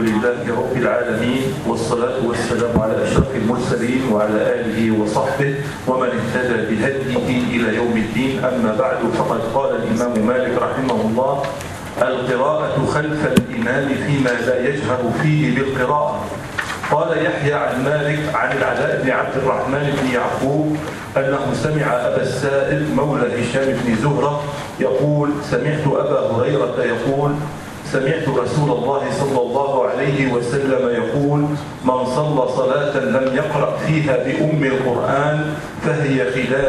لله رب العالمين، والصلاة والسلام على أشرف المرسلين وعلى آله وصحبه ومن اهتدى بهديه إلى يوم الدين. أما بعد، فقد قال الإمام مالك رحمه الله: القراءة خلف الإمام فيما لا يجهر فيه بالقراءة. قال يحيى عن مالك عن العلاء بن عبد الرحمن بن يعقوب أنه سمع أبا السائب مولى هشام بن زهرة يقول: سمعت أبا هريرة يقول: سمعت رسول الله صلى الله عليه وسلم يقول: من صلى صلاة لم يقرأ فيها بأم القرآن فهي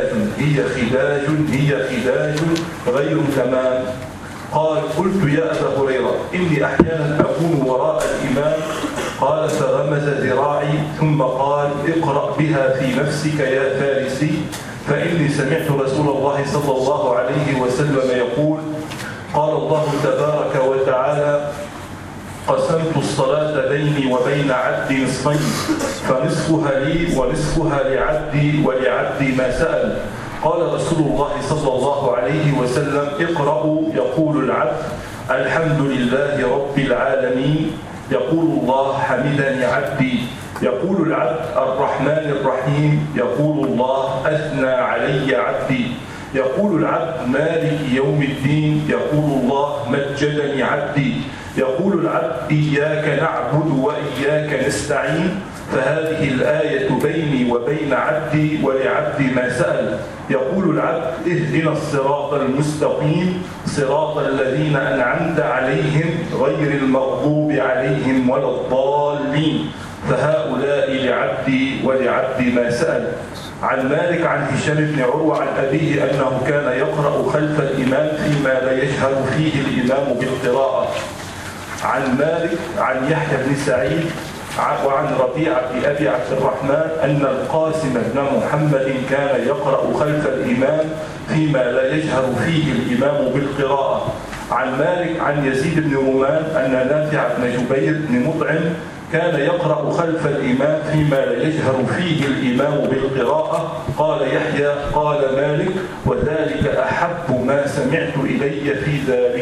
خداج غير تمام. قال: قلت يا أبا هريرة إني أحيانا أكون وراء الإمام. قال: فغمز ذراعي ثم قال: اقرأ بها في نفسك يا فارسي، فإني سمعت رسول الله صلى الله عليه وسلم يقول: قال الله تبارك وتعالى: قسمت الصلاة بيني وبين عبدي نصفين، فنصفها لي ونصفها لعبدي ولعبدي ما سأل. قال رسول الله صلى الله عليه وسلم: اقرأوا. يقول العبد: الحمد لله رب العالمين. يقول الله: حمدني عبدي. يقول العبد: الرحمن الرحيم. يقول الله: أثنى علي عبدي. يقول العبد: مالك يوم الدين. يقول الله: مجدني عبدي. يقول العبد: إياك نعبد وإياك نستعين. فهذه الآية بيني وبين عبدي ولعبدي ما سأل. يقول العبد: اهدنا الصراط المستقيم صراط الذين أنعمت عليهم غير المغضوب عليهم ولا الضالين. فهؤلاء لعبدي ولعبدي ما سأل. عن مالك عن هشام بن عروة عن أبيه أنه كان يقرأ خلف الإمام فيما لا يجهر فيه الإمام بالقراءة. عن مالك عن يحيى بن سعيد وعن ربيعة بن أبي عبد الرحمن أن القاسم بن محمد كان يقرأ خلف الإمام فيما لا يجهر فيه الإمام بالقراءة. عن مالك عن يزيد بن رومان أن نافع بن جبير بن مطعم كان يقرأ خلف الإمام فيما لا يجهر فيه الإمام بالقراءة. قال يحيى: قال مالك: وذلك أحب ما سمعت إلي في ذلك.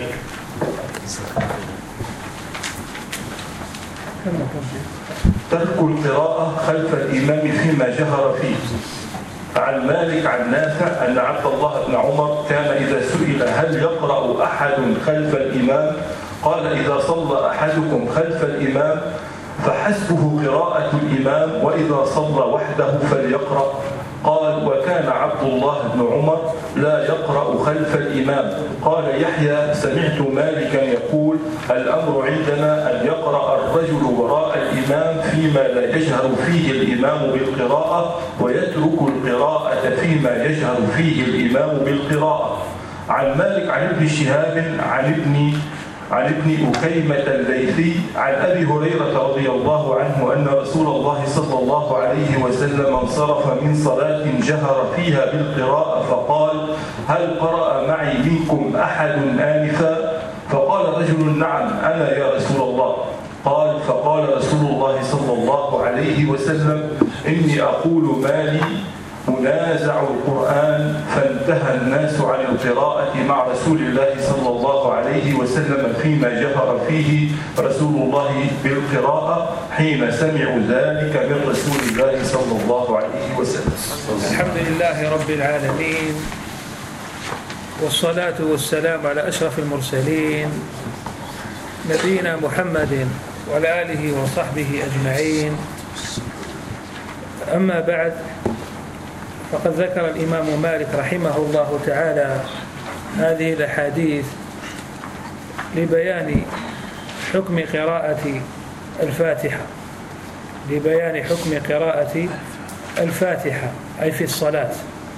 ترك القراءة خلف الإمام فيما جهر فيه. عن مالك عن نافع أن عبد الله بن عمر كان إذا سئل هل يقرأ أحد خلف الإمام قال: إذا صلى أحدكم خلف الإمام فحسبه قراءة الإمام، وإذا صلى وحده فليقرأ. قال: وكان عبد الله بن عمر لا يقرأ خلف الإمام. قال يحيى: سمعت مالكا يقول: الأمر عندنا أن يقرأ الرجل وراء الإمام فيما لا يجهر فيه الإمام بالقراءة، ويترك القراءة فيما يجهر فيه الإمام بالقراءة. عن مالك عن ابن شهاب عن ابن أكيمة الليثي عن أبي هريرة رضي الله عنه أن رسول الله صلى الله عليه وسلم انصرف من صلاة جهر فيها بالقراءة فقال: هل قرأ معي منكم أحد آنفا؟ فقال رجل: نعم أنا يا رسول الله. فقال رسول الله صلى الله عليه وسلم: إني أقول مالي منازع القرآن. فانتهى الناس عن القراءة مع رسول الله صلى الله عليه وسلم فيما جهر فيه رسول الله بالقراءة حين سمعوا ذلك من رسول الله صلى الله عليه وسلم. الحمد لله رب العالمين، والصلاة والسلام على أشرف المرسلين نبينا محمد وعلى آله وصحبه أجمعين. أما بعد، فقد ذكر الإمام مالك رحمه الله تعالى هذه الأحاديث لبيان حكم قراءة الفاتحة أي في الصلاة.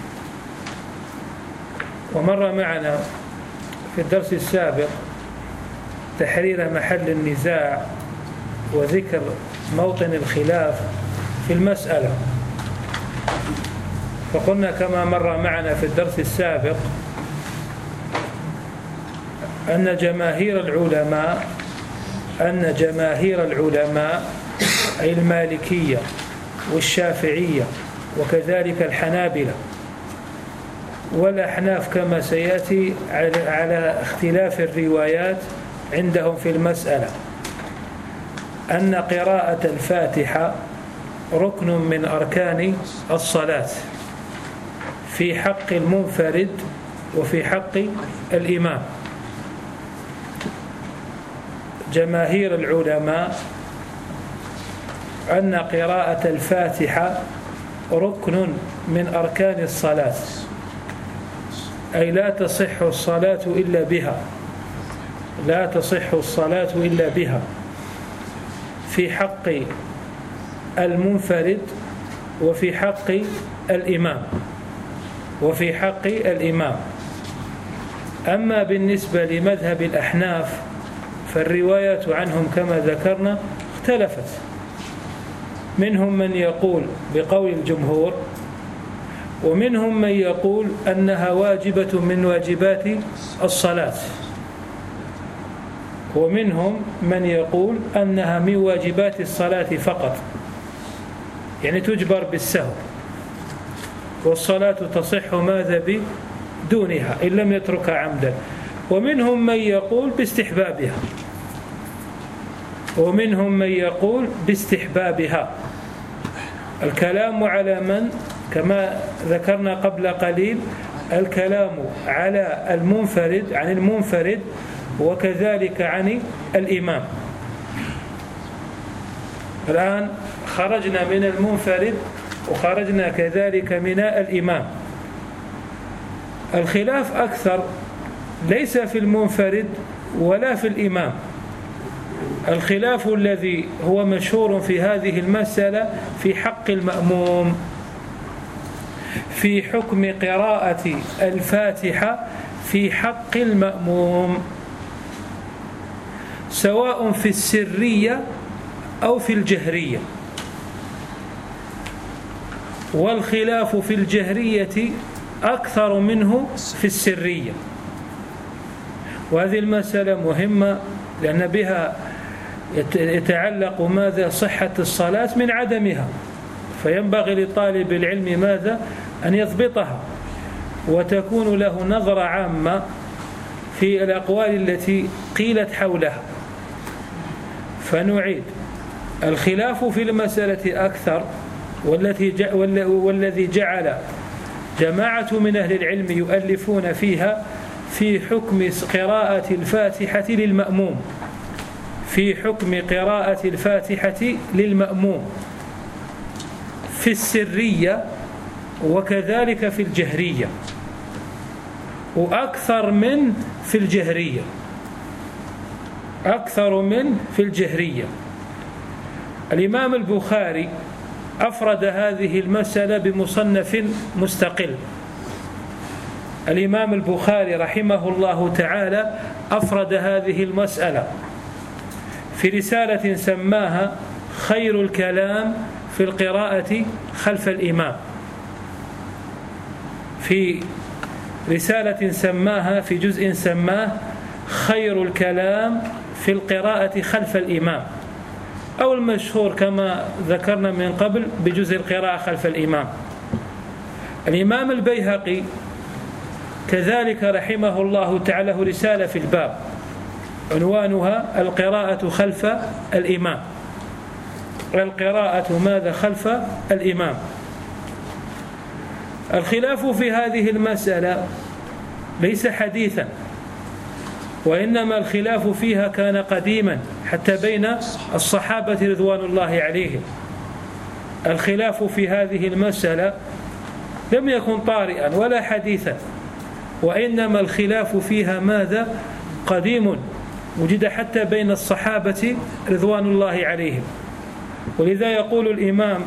ومر معنا في الدرس السابق تحرير محل النزاع وذكر موطن الخلاف في المسألة. فقلنا كما مر معنا في الدرس السابق أن جماهير العلماء أي المالكية والشافعية وكذلك الحنابلة والأحناف كما سيأتي على اختلاف الروايات عندهم في المسألة. أن قراءة الفاتحة ركن من أركان الصلاة في حق المنفرد وفي حق الإمام. جماهير العلماء أن قراءة الفاتحة ركن من أركان الصلاة، أي لا تصح الصلاة إلا بها، لا تصح الصلاة إلا بها في حق المنفرد وفي حق الإمام وفي حق الإمام. أما بالنسبة لمذهب الأحناف فالروايات عنهم كما ذكرنا اختلفت، منهم من يقول بقول الجمهور، ومنهم من يقول أنها واجبة من واجبات الصلاة، ومنهم من يقول أنها من واجبات الصلاة فقط، يعني تجبر بالسهو، والصلاة تصح ماذا بدونها إن لم يتركها عمدا. ومنهم من يقول باستحبابها، ومنهم من يقول باستحبابها. الكلام على من؟ كما ذكرنا قبل قليل، الكلام على المنفرد، عن المنفرد، وكذلك عن الإمام. الآن خرجنا من المنفرد وخرجنا كذلك من الإمام. الخلاف أكثر ليس في المنفرد ولا في الإمام. الخلاف الذي هو مشهور في هذه المسألة في حق المأموم، في حكم قراءة الفاتحة في حق المأموم، سواء في السرية أو في الجهرية. والخلاف في الجهرية أكثر منه في السرية، وهذه المسألة مهمة لأن بها يتعلق ماذا؟ صحة الصلاة من عدمها، فينبغي لطالب العلم ماذا؟ أن يضبطها، وتكون له نظرة عامة في الأقوال التي قيلت حولها. فنعيد: الخلاف في المسألة أكثر، والذي جعل جماعة من أهل العلم يؤلفون فيها في حكم قراءة الفاتحة للمأموم، في حكم قراءة الفاتحة للمأموم في السرية وكذلك في الجهرية، وأكثر من في الجهرية، أكثر من في الجهرية. الإمام البخاري أفرد هذه المسألة بمصنف مستقل. الإمام البخاري رحمه الله تعالى أفرد هذه المسألة في رسالة سماها خير الكلام في القراءة خلف الإمام، في رسالة سماها في جزء سماه خير الكلام في القراءة خلف الإمام، أو المشهور كما ذكرنا من قبل بجزء القراءة خلف الإمام. الإمام البيهقي كذلك رحمه الله تعالى رسالة في الباب عنوانها القراءة خلف الإمام، القراءة ماذا؟ خلف الإمام. الخلاف في هذه المسألة ليس حديثا، وإنما الخلاف فيها كان قديما حتى بين الصحابة رضوان الله عليهم. الخلاف في هذه المسألة لم يكن طارئا ولا حديثا، وإنما الخلاف فيها ماذا؟ قديم، وجد حتى بين الصحابة رضوان الله عليهم. ولذا يقول الإمام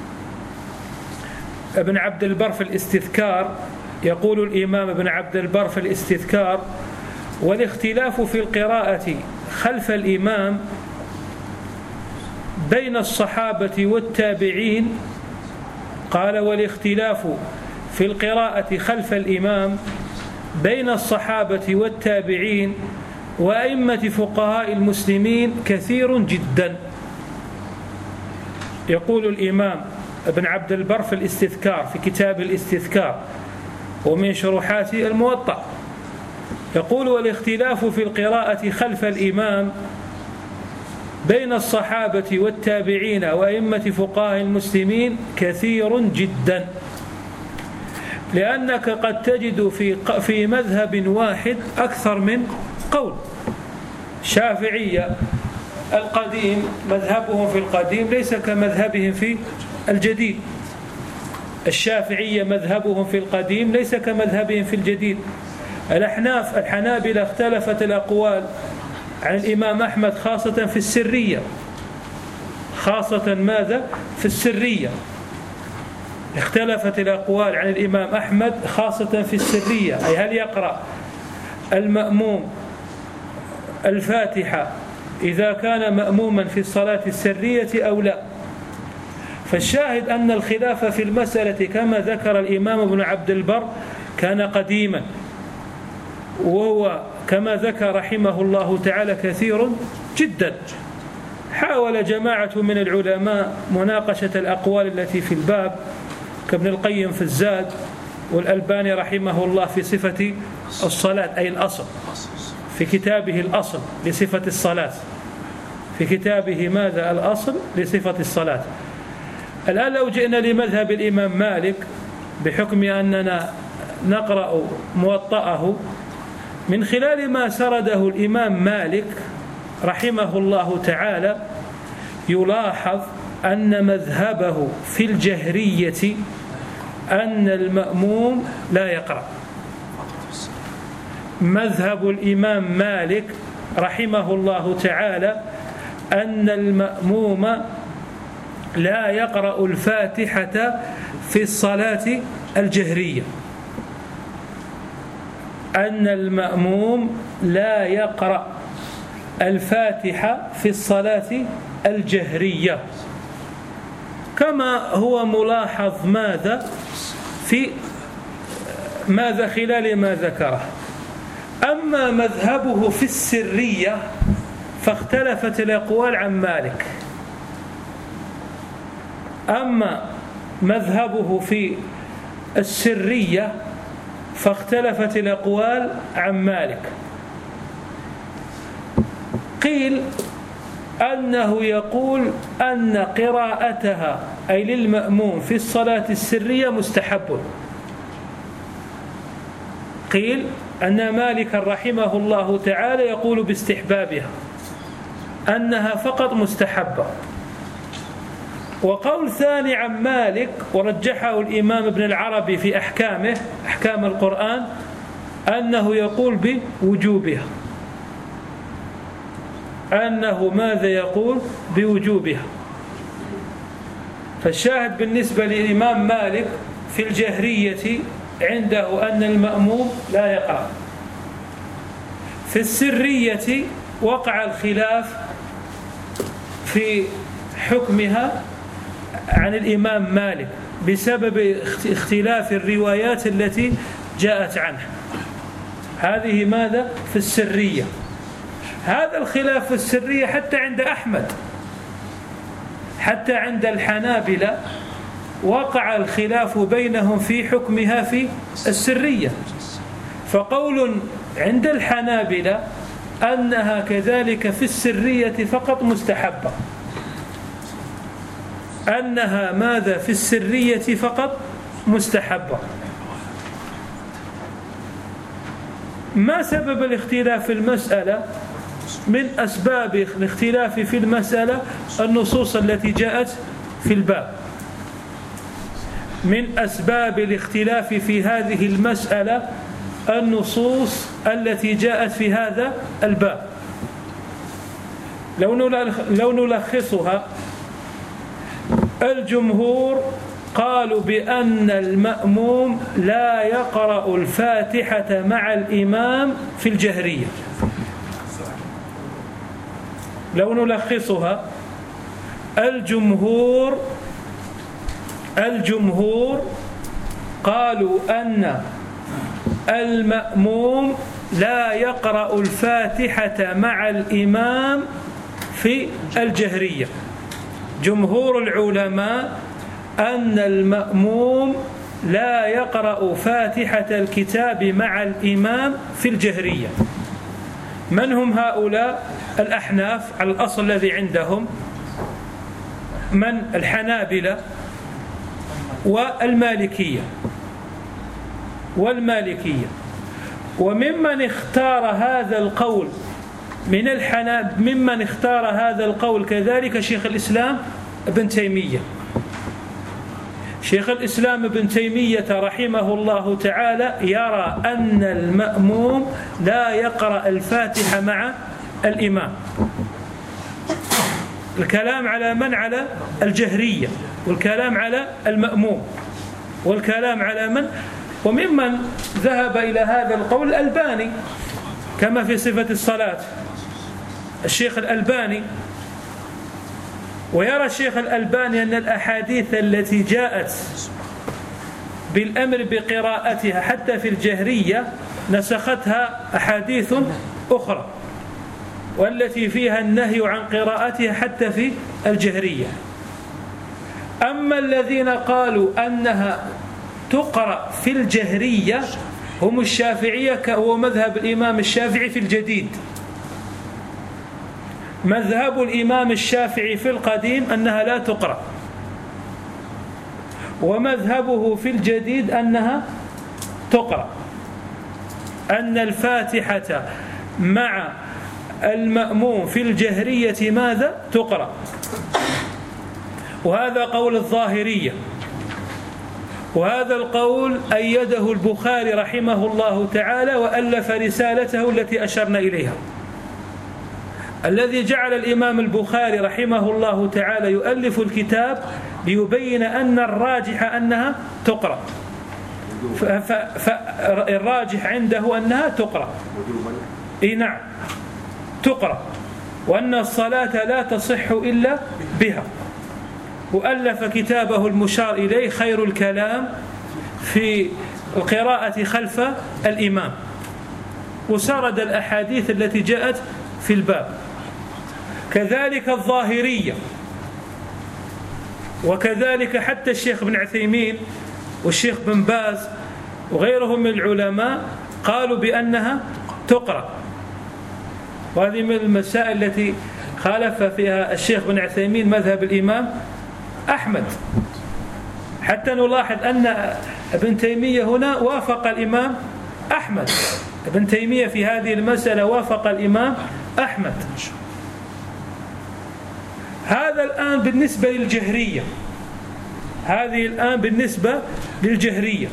ابن عبد البر في الاستذكار، يقول الإمام ابن عبد البر في الاستذكار: والاختلاف في القراءة خلف الإمام بين الصحابة والتابعين، قال: والاختلاف في القراءة خلف الإمام بين الصحابة والتابعين وأئمة فقهاء المسلمين كثير جدا. يقول الإمام ابن عبد البر في الاستذكار في كتاب الاستذكار ومن شروحات الموطأ، يقول: والاختلاف في القراءة خلف الإمام بين الصحابة والتابعين وأئمة فقهاء المسلمين كثير جدا، لأنك قد تجد في مذهب واحد أكثر من قول. الشافعية القديم مذهبهم في القديم ليس كمذهبهم في الجديد، الشافعية مذهبهم في القديم ليس كمذهبهم في الجديد. الحنابلة اختلفت الأقوال عن الإمام أحمد خاصة في السرية، خاصة ماذا؟ في السرية اختلفت الأقوال عن الإمام أحمد خاصة في السرية، أي هل يقرأ المأموم الفاتحة إذا كان مأموما في الصلاة السرية أو لا. فالشاهد أن الخلاف في المسألة كما ذكر الإمام ابن عبد البر كان قديما، وهو كما ذكر رحمه الله تعالى كثير جدا. حاول جماعة من العلماء مناقشة الأقوال التي في الباب كابن القيم في الزاد، والألباني رحمه الله في صفة الصلاة، أي الأصل في كتابه الأصل لصفة الصلاة، في كتابه ماذا؟ الأصل لصفة الصلاة. الآن لو جئنا لمذهب الإمام مالك بحكم أننا نقرأ موطأه، من خلال ما سرده الإمام مالك رحمه الله تعالى يلاحظ أن مذهبه في الجهرية أن المأموم لا يقرأ. مذهب الإمام مالك رحمه الله تعالى أن المأموم لا يقرأ الفاتحة في الصلاة الجهرية، أن المأموم لا يقرأ الفاتحة في الصلاة الجهرية، كما هو ملاحظ ماذا خلال ما ذكره. أما مذهبه في السرية فاختلفت الأقوال عن مالك. أما مذهبه في السرية فاختلفت الأقوال عن مالك. قيل أنه يقول أن قراءتها أي للمأموم في الصلاة السرية مستحب. قيل أن مالك رحمه الله تعالى يقول باستحبابها، أنها فقط مستحبة. وقول ثاني عن مالك ورجحه الإمام ابن العربي في أحكامه، أحكام القرآن، أنه يقول بوجوبها، أنه ماذا يقول بوجوبها. فالشاهد بالنسبة للإمام مالك في الجهرية عنده أن المأموم لا يقرأ. في السرية وقع الخلاف في حكمها عن الإمام مالك بسبب اختلاف الروايات التي جاءت عنه. هذه ماذا؟ في السرية. هذا الخلاف في السرية حتى عند أحمد، حتى عند الحنابلة وقع الخلاف بينهم في حكمها في السرية. فقول عند الحنابلة أنها كذلك في السرية فقط مستحبة، أنها ماذا؟ في السرية فقط مستحبة. ما سبب الاختلاف في المسألة؟ من أسباب الاختلاف في المسألة النصوص التي جاءت في الباب. من أسباب الاختلاف في هذه المسألة النصوص التي جاءت في هذا الباب. لو نلخصها، الجمهور قالوا بأن المأموم لا يقرأ الفاتحة مع الإمام في الجهرية. لو نلخصها، الجمهور قالوا أن المأموم لا يقرأ الفاتحة مع الإمام في الجهرية. جمهور العلماء أن المأموم لا يقرأ فاتحة الكتاب مع الإمام في الجهرية. من هم هؤلاء الأحناف على الأصل الذي عندهم؟ من الحنابلة والمالكية. وممن اختار هذا القول ممن اختار هذا القول كذلك شيخ الإسلام ابن تيمية. شيخ الإسلام ابن تيمية رحمه الله تعالى يرى أن المأموم لا يقرأ الفاتحة مع الإمام. الكلام على من؟ على الجهرية، والكلام على المأموم، والكلام على من؟ وممن ذهب إلى هذا القول الألباني كما في صفة الصلاة، الشيخ الألباني. ويرى الشيخ الألباني أن الأحاديث التي جاءت بالأمر بقراءتها حتى في الجهرية نسختها أحاديث أخرى، والتي فيها النهي عن قراءتها حتى في الجهرية. أما الذين قالوا أنها تقرأ في الجهرية هم الشافعية، وهو مذهب الإمام الشافعي في الجديد. مذهب الإمام الشافعي في القديم أنها لا تقرأ، ومذهبه في الجديد أنها تقرأ، أن الفاتحة مع المأموم في الجهرية ماذا؟ تقرأ. وهذا قول الظاهرية، وهذا القول أيده البخاري رحمه الله تعالى وألف رسالته التي أشرنا إليها، الذي جعل الإمام البخاري رحمه الله تعالى يؤلف الكتاب ليبين أن الراجح أنها تقرأ. فالراجح عنده أنها تقرأ، نعم تقرأ، وأن الصلاة لا تصح إلا بها. وألف كتابه المشار إليه خير الكلام في القراءة خلف الإمام، وسرد الأحاديث التي جاءت في الباب. كذلك الظاهرية، وكذلك حتى الشيخ ابن عثيمين والشيخ بن باز وغيرهم من العلماء قالوا بأنها تقرأ. وهذه من المسائل التي خالف فيها الشيخ بن عثيمين مذهب الإمام أحمد، حتى نلاحظ أن ابن تيمية هنا وافق الإمام أحمد. ابن تيمية في هذه المسألة وافق الإمام أحمد. هذا الآن بالنسبة للجهرية، هذه الآن بالنسبة للجهرية.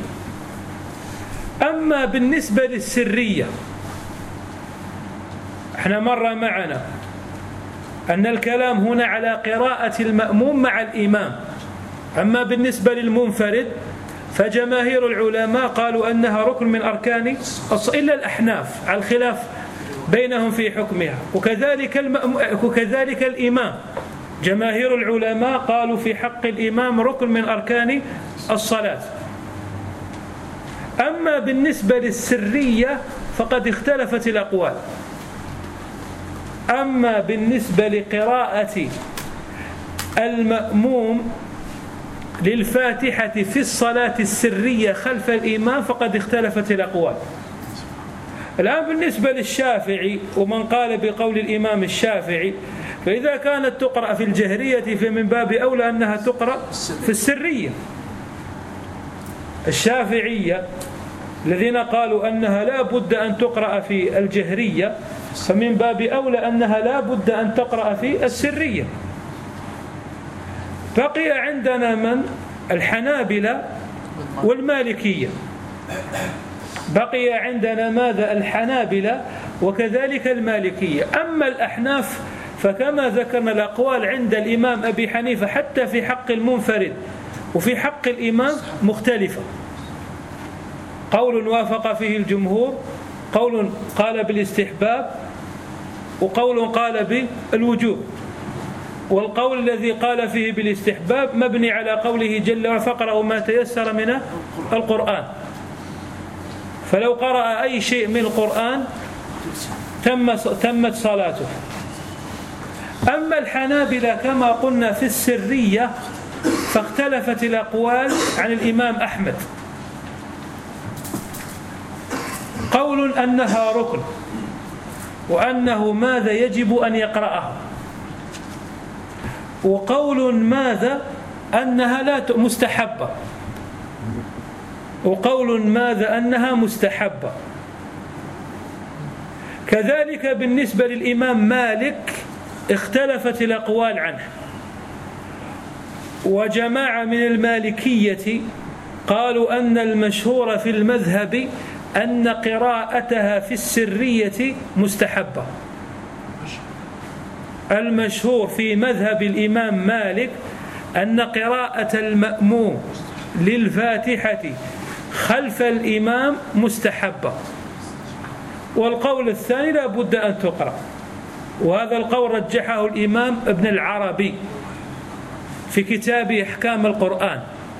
أما بالنسبة للسرية، احنا مر معنا أن الكلام هنا على قراءة المأموم مع الإمام. أما بالنسبة للمنفرد فجماهير العلماء قالوا أنها ركن من أركان إلا الأحناف على الخلاف بينهم في حكمها. وكذلك الإمام، جماهير العلماء قالوا في حق الإمام ركن من أركان الصلاة. أما بالنسبة للسرية فقد اختلفت الأقوال. أما بالنسبة لقراءة المأموم للفاتحة في الصلاة السرية خلف الإمام فقد اختلفت الأقوال. الآن بالنسبة للشافعي ومن قال بقول الإمام الشافعي، فإذا كانت تقرأ في الجهرية فمن باب أولى أنها تقرأ في السرية. الشافعية الذين قالوا أنها لا بد أن تقرأ في الجهرية فمن باب أولى أنها لا بد أن تقرأ في السرية. بقي عندنا من؟ الحنابلة والمالكية. بقي عندنا ماذا؟ الحنابلة وكذلك المالكية. أما الأحناف فكما ذكرنا الأقوال عند الإمام أبي حنيفة حتى في حق المنفرد وفي حق الإمام مختلفة. قول وافق فيه الجمهور، قول قال بالاستحباب، وقول قال بالوجوب. والقول الذي قال فيه بالاستحباب مبني على قوله جل وعلا فاقرأوا ما تيسر من القرآن. فلو قرأ أي شيء من القرآن تمت صلاته. أما الحنابلة كما قلنا في السرية فاختلفت الأقوال عن الإمام أحمد. قول أنها ركن، وأنه ماذا يجب أن يقرأه، وقول ماذا أنها لا مستحبة، وقول ماذا أنها مستحبة. كذلك بالنسبة للإمام مالك اختلفت الأقوال عنه، وجماعة من المالكية قالوا أن المشهور في المذهب أن قراءتها في السرية مستحبة. المشهور في مذهب الإمام مالك أن قراءة المأموم للفاتحة خلف الإمام مستحبة، والقول الثاني لا بد أن تقرأ، وهذا القول رجحه الإمام ابن العربي في كتاب أحكام القرآن.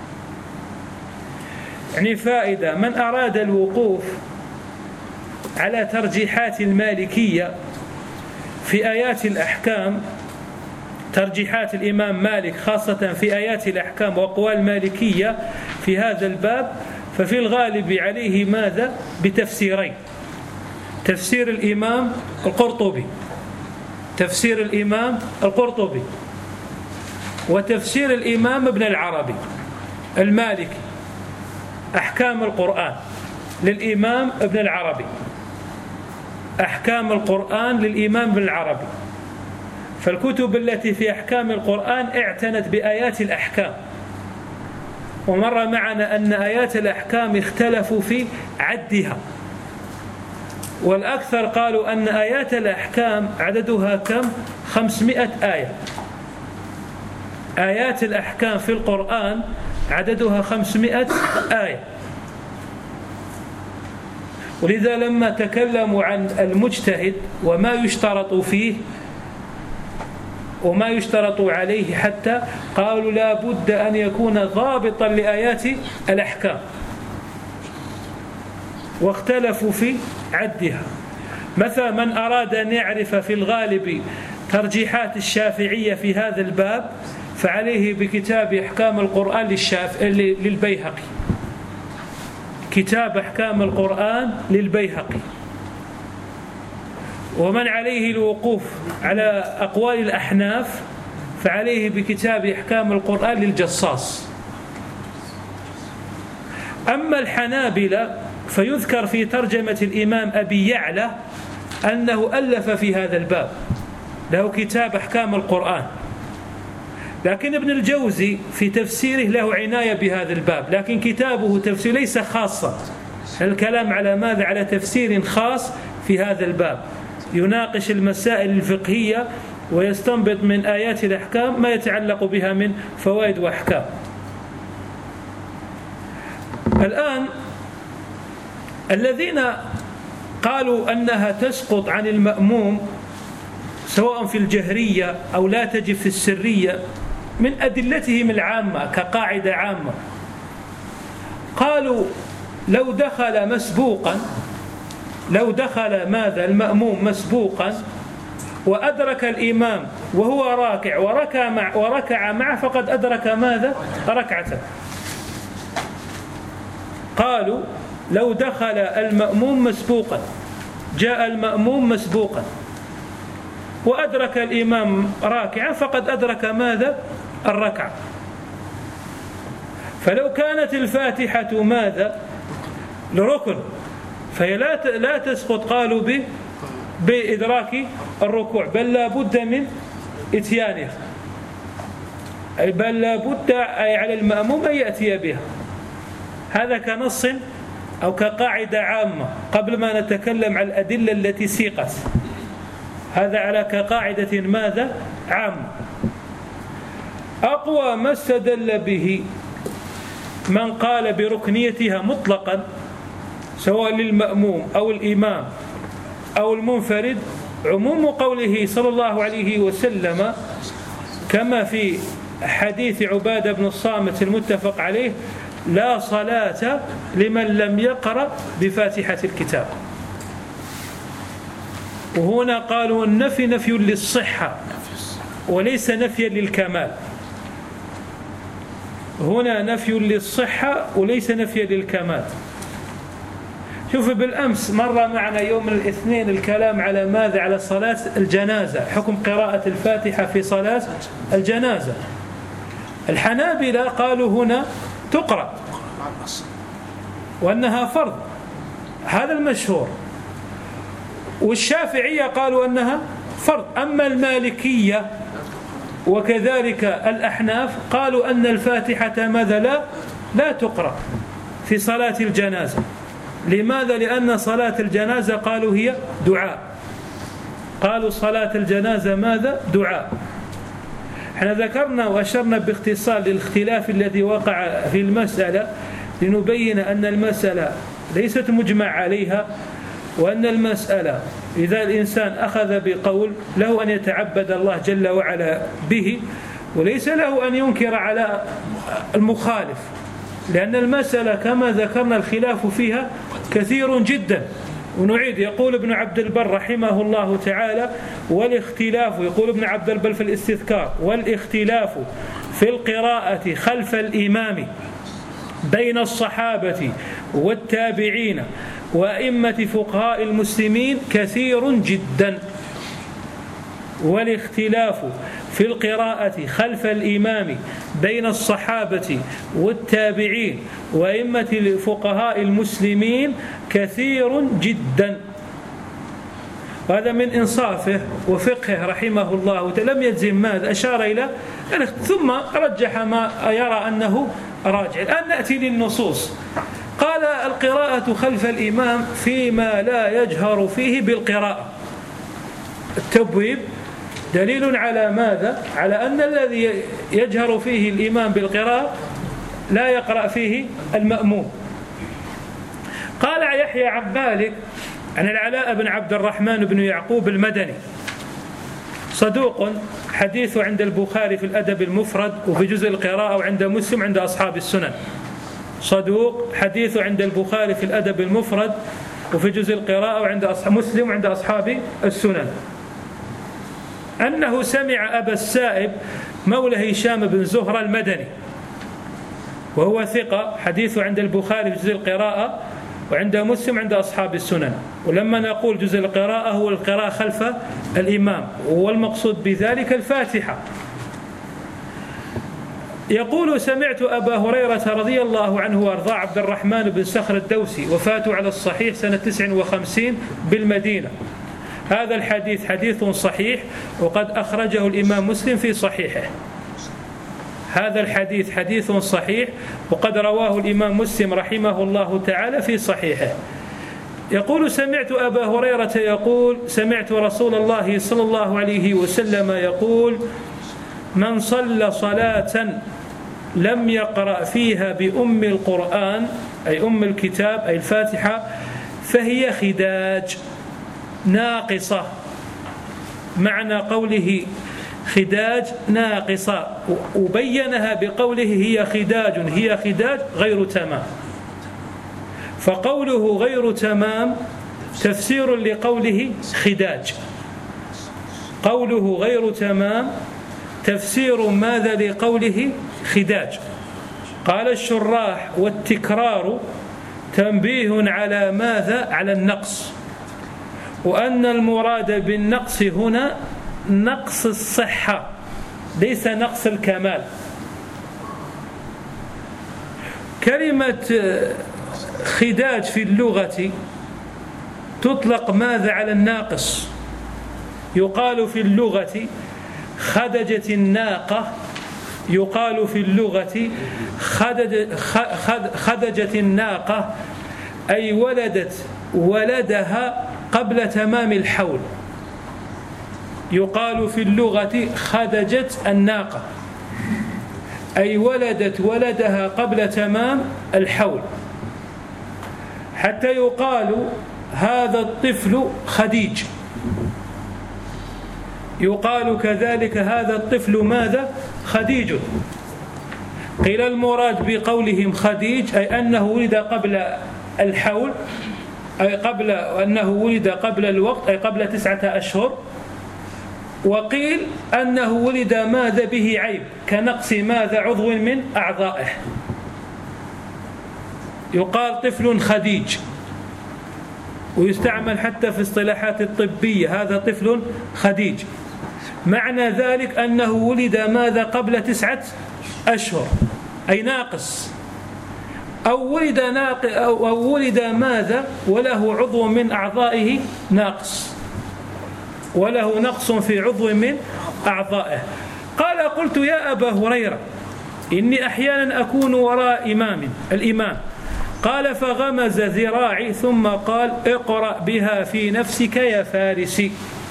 يعني فائدة: من أراد الوقوف على ترجيحات المالكية في آيات الأحكام، ترجيحات الإمام مالك خاصة في آيات الأحكام وأقوال المالكية في هذا الباب، ففي الغالب عليه ماذا؟ بتفسيرين: تفسير الإمام القرطبي، تفسير الإمام القرطبي، وتفسير الإمام ابن العربي المالكي. أحكام القرآن للإمام ابن العربي، أحكام القرآن للإمام ابن العربي. فالكتب التي في أحكام القرآن اعتنت بآيات الأحكام، ومر معنا أن آيات الأحكام اختلفوا في عدها، والأكثر قالوا أن آيات الأحكام عددها كم؟ 500 آية. آيات الأحكام في القرآن عددها 500 آية. ولذا لما تكلموا عن المجتهد وما يشترط فيه وما يشترط عليه حتى قالوا لا بد أن يكون ضابطا لآيات الأحكام، واختلفوا في عدها. مثلا من أراد أن يعرف في الغالب ترجيحات الشافعية في هذا الباب فعليه بكتاب أحكام القرآن للبيهقي، كتاب أحكام القرآن للبيهقي. ومن عليه الوقوف على أقوال الأحناف فعليه بكتاب أحكام القرآن للجصاص. أما الحنابلة فيذكر في ترجمة الإمام أبي يعلى أنه ألف في هذا الباب، له كتاب أحكام القرآن، لكن ابن الجوزي في تفسيره له عناية بهذا الباب، لكن كتابه تفسير ليس خاصا، الكلام على ماذا؟ على تفسير خاص في هذا الباب، يناقش المسائل الفقهية ويستنبط من آيات الأحكام ما يتعلق بها من فوائد وأحكام. الآن الذين قالوا أنها تسقط عن المأموم سواء في الجهرية أو لا تجب في السرية من أدلتهم العامة كقاعدة عامة، قالوا لو دخل مسبوقا، لو دخل ماذا؟ المأموم مسبوقا وأدرك الإمام وهو راكع وركع معه فقد أدرك ماذا؟ ركعة. قالوا لو دخل المأموم مسبوقا، جاء المأموم مسبوقا وأدرك الإمام راكعا فقد أدرك ماذا؟ الركعة. فلو كانت الفاتحة ماذا؟ لركن فهي لا تسقط، قالوا بإدراك الركوع، بل لا بد من إتيانها، بل لا بد على المأموم أن يأتي بها. هذا كنص أو كقاعدة عامة قبل ما نتكلم عن الأدلة التي سيقت، هذا على كقاعدة ماذا؟ عامة. أقوى ما استدل به من قال بركنيتها مطلقا سواء للمأموم أو الإمام أو المنفرد عموم قوله صلى الله عليه وسلم كما في حديث عبادة بن الصامت المتفق عليه: لا صلاة لمن لم يقرأ بفاتحة الكتاب. وهنا قالوا النفي نفي للصحة وليس نفيا للكمال، هنا نفي للصحة وليس نفيا للكمال. شوف بالأمس مر معنا يوم الاثنين الكلام على ماذا؟ على صلاة الجنازة، حكم قراءة الفاتحة في صلاة الجنازة. الحنابلة قالوا هنا تقرأ وأنها فرض، هذا المشهور، والشافعية قالوا أنها فرض. أما المالكية وكذلك الأحناف قالوا أن الفاتحة ماذا؟ لا تقرأ في صلاة الجنازة. لماذا؟ لأن صلاة الجنازة قالوا هي دعاء، قالوا صلاة الجنازة ماذا؟ دعاء. احنا ذكرنا وأشرنا باختصار للاختلاف الذي وقع في المسألة لنبين أن المسألة ليست مجمع عليها، وأن المسألة إذا الإنسان أخذ بقول له أن يتعبد الله جل وعلا به، وليس له أن ينكر على المخالف، لأن المسألة كما ذكرنا الخلاف فيها كثير جدا. ونعيد، يقول ابن عبد البر رحمه الله تعالى: والاختلاف، يقول ابن عبد البر في الاستذكار: والاختلاف في القراءة خلف الإمام بين الصحابة والتابعين وأئمة فقهاء المسلمين كثير جدا. والاختلاف في القراءة خلف الإمام بين الصحابة والتابعين وأئمة فقهاء المسلمين كثير جدا. هذا من إنصافه وفقهه رحمه الله، لم يجزم ماذا أشار إلى ثم رجح ما يرى أنه راجع. الآن نأتي للنصوص. قال: القراءة خلف الإمام فيما لا يجهر فيه بالقراءة. التبويب دليل على ماذا؟ على أن الذي يجهر فيه الإمام بالقراءة لا يقرأ فيه المأموم. قال يحيى عن مالك عن العلاء بن عبد الرحمن بن يعقوب المدني، صدوق، حديث عند البخاري في الأدب المفرد وفي جزء القراءة، وعند مسلم عند أصحاب السنن. صدوق، حديث عند البخاري في الأدب المفرد وفي جزء القراءة، وعند مسلم وعند أصحاب السنن، أنه سمع أبا السائب مولى هشام بن زهرة المدني، وهو ثقة، حديثه عند البخاري في جزء القراءة وعند مسلم عند أصحاب السنن. ولما نقول جزء القراءة هو القراءة خلف الإمام، والمقصود بذلك الفاتحة. يقول: سمعت أبا هريرة رضي الله عنه وأرضاه عبد الرحمن بن صخر الدوسي، وفاته على الصحيح سنة 59 بالمدينة. هذا الحديث حديث صحيح، وقد أخرجه الإمام مسلم في صحيحه. هذا الحديث حديث صحيح، وقد رواه الإمام مسلم رحمه الله تعالى في صحيحه. يقول: سمعت أبا هريرة يقول: سمعت رسول الله صلى الله عليه وسلم يقول: من صلى صلاة لم يقرأ فيها بأم القرآن، أي أم الكتاب أي الفاتحة، فهي خداج ناقصة. معنى قوله خداج ناقصة، وبينها بقوله هي خداج غير تمام. فقوله غير تمام تفسير لقوله خداج، قوله غير تمام تفسير ماذا لقوله خداج. قال الشراح: والتكرار تنبيه على ماذا؟ على النقص، وأن المراد بالنقص هنا نقص الصحة ليس نقص الكمال. كلمة خداج في اللغة تطلق ماذا؟ على الناقص. يقال في اللغة خدجت الناقة، يقال في اللغة خدجت الناقة، أي ولدت ولدها قبل تمام الحول. يقال في اللغة خدجت الناقة، أي ولدت ولدها قبل تمام الحول. حتى يقال هذا الطفل خديج، يقال كذلك هذا الطفل ماذا؟ خديج. قيل المراد بقولهم خديج أي أنه ولد قبل الحول، أي قبل أنه ولد قبل الوقت، أي قبل 9 أشهر. وقيل أنه ولد ماذا؟ به عيب، كنقص ماذا؟ عضو من أعضائه. يقال طفل خديج. ويستعمل حتى في اصطلاحات الطبية، هذا طفل خديج. معنى ذلك أنه ولد ماذا قبل 9 أشهر، أي ناقص، أو ولد ماذا وله عضو من أعضائه ناقص، وله نقص في عضو من أعضائه. قال: قلت يا أبا هريرة إني أحيانا أكون وراء الإمام. قال: فغمز ذراعي ثم قال: اقرأ بها في نفسك يا فارسي،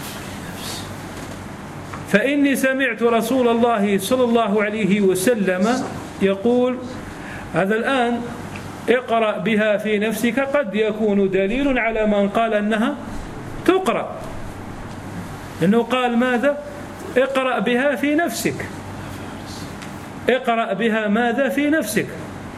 فإني سمعت رسول الله صلى الله عليه وسلم يقول. هذا الآن اقرأ بها في نفسك قد يكون دليل على من قال أنها تقرأ، لأنه قال ماذا؟ اقرأ بها في نفسك. اقرأ بها ماذا في نفسك؟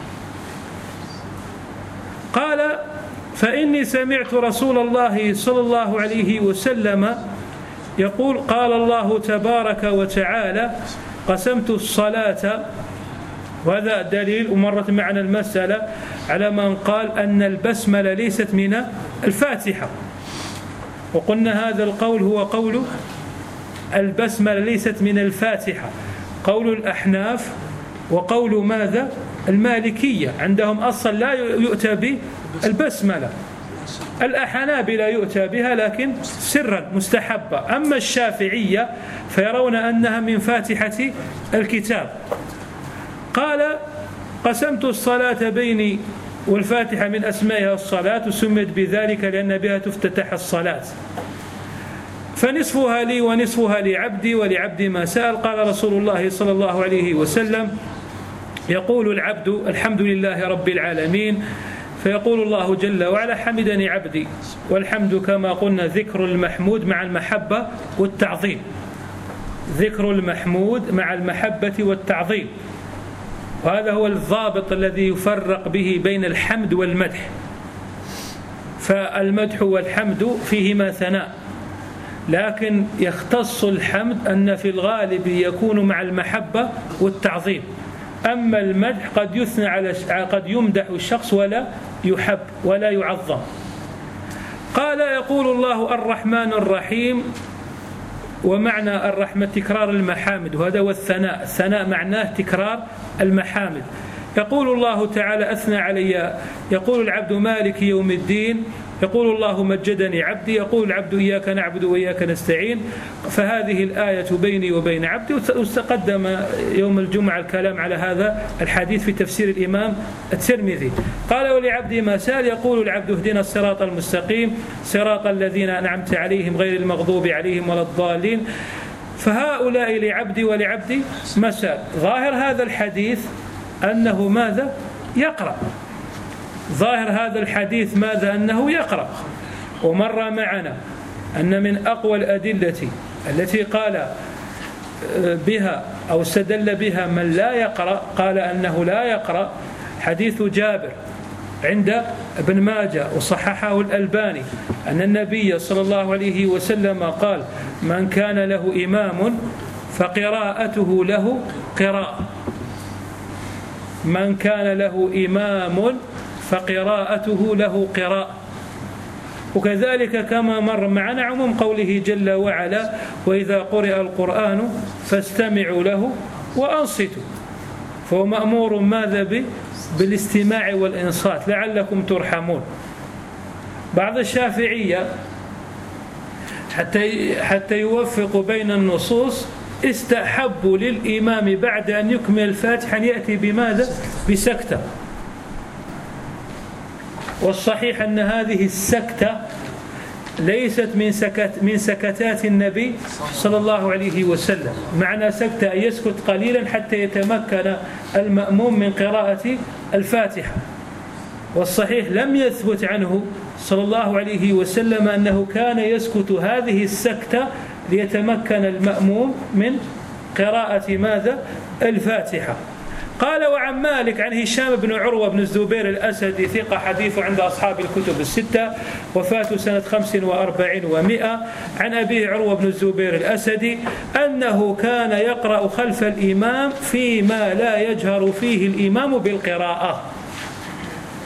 قال: فإني سمعت رسول الله صلى الله عليه وسلم يقول. قال الله تبارك وتعالى: قسمت الصلاة. وهذا دليل، ومرت معنا المسألة على من قال أن البسملة ليست من الفاتحة، وقلنا هذا القول هو قول البسملة ليست من الفاتحة، قول الأحناف وقول ماذا؟ المالكية. عندهم أصلا لا يؤتى بالبسملة، الحنابلة يؤتى بها لكن سرا مستحبة. أما الشافعية فيرون أنها من فاتحة الكتاب. قال: قسمت الصلاة بيني، والفاتحة من أسمائها الصلاة، وسميت بذلك لأن بها تفتتح الصلاة، فنصفها لي ونصفها لعبدي ولعبدي ما سأل. قال رسول الله صلى الله عليه وسلم: يقول العبد الحمد لله رب العالمين، فيقول الله جل وعلا: حمدني عبدي. والحمد كما قلنا ذكر المحمود مع المحبة والتعظيم، ذكر المحمود مع المحبة والتعظيم، وهذا هو الضابط الذي يفرق به بين الحمد والمدح. فالمدح والحمد فيهما ثناء، لكن يختص الحمد أن في الغالب يكون مع المحبة والتعظيم. أما المدح قد يمدح الشخص ولا يحب ولا يعظم. قال: يقول الله الرحمن الرحيم. ومعنى الرحمة تكرار المحامد، وهذا هو الثناء. الثناء معناه تكرار المحامد. يقول الله تعالى: أثنى علي. يقول العبد: مالك يوم الدين. يقول الله: مجدني عبدي. يقول العبد: إياك نعبد وإياك نستعين. فهذه الآية بيني وبين عبدي. وتقدم يوم الجمعة الكلام على هذا الحديث في تفسير الإمام الترمذي. قال: ولعبدي ما سأل. يقول العبد: اهدنا الصراط المستقيم صراط الذين أنعمت عليهم غير المغضوب عليهم ولا الضالين. فهؤلاء لعبدي ولعبدي ما سأل. ظاهر هذا الحديث أنه ماذا؟ يقرأ. ظاهر هذا الحديث ماذا؟ أنه يقرأ. ومر معنا أن من أقوى الأدلة التي قال بها أو استدل بها من لا يقرأ، قال أنه لا يقرأ، حديث جابر عند ابن ماجه وصححه الألباني أن النبي صلى الله عليه وسلم قال: من كان له إمام فقراءته له قراءة. من كان له إمام فقراءته له قراءة. وكذلك كما مر معنا عموم قوله جل وعلا: وإذا قرئ القرآن فاستمعوا له وأنصتوا. فهو مأمور ماذا؟ بالاستماع والإنصات لعلكم ترحمون. بعض الشافعية حتى يوفقوا بين النصوص استحبوا للإمام بعد أن يكمل الفاتحة أن يأتي بماذا؟ بسكتة. والصحيح أن هذه السكتة ليست من سكتات النبي صلى الله عليه وسلم. معنى سكتة أن يسكت قليلا حتى يتمكن المأموم من قراءة الفاتحة. والصحيح لم يثبت عنه صلى الله عليه وسلم أنه كان يسكت هذه السكتة ليتمكن المأموم من قراءة ماذا؟ الفاتحة. قال: وعن مالك عن هشام بن عروة بن الزبير الأسدي ثقة حديث عند أصحاب الكتب الستة، وفاته سنة 45 و100، عن أبيه عروة بن الزبير الأسدي أنه كان يقرأ خلف الإمام فيما لا يجهر فيه الإمام بالقراءة.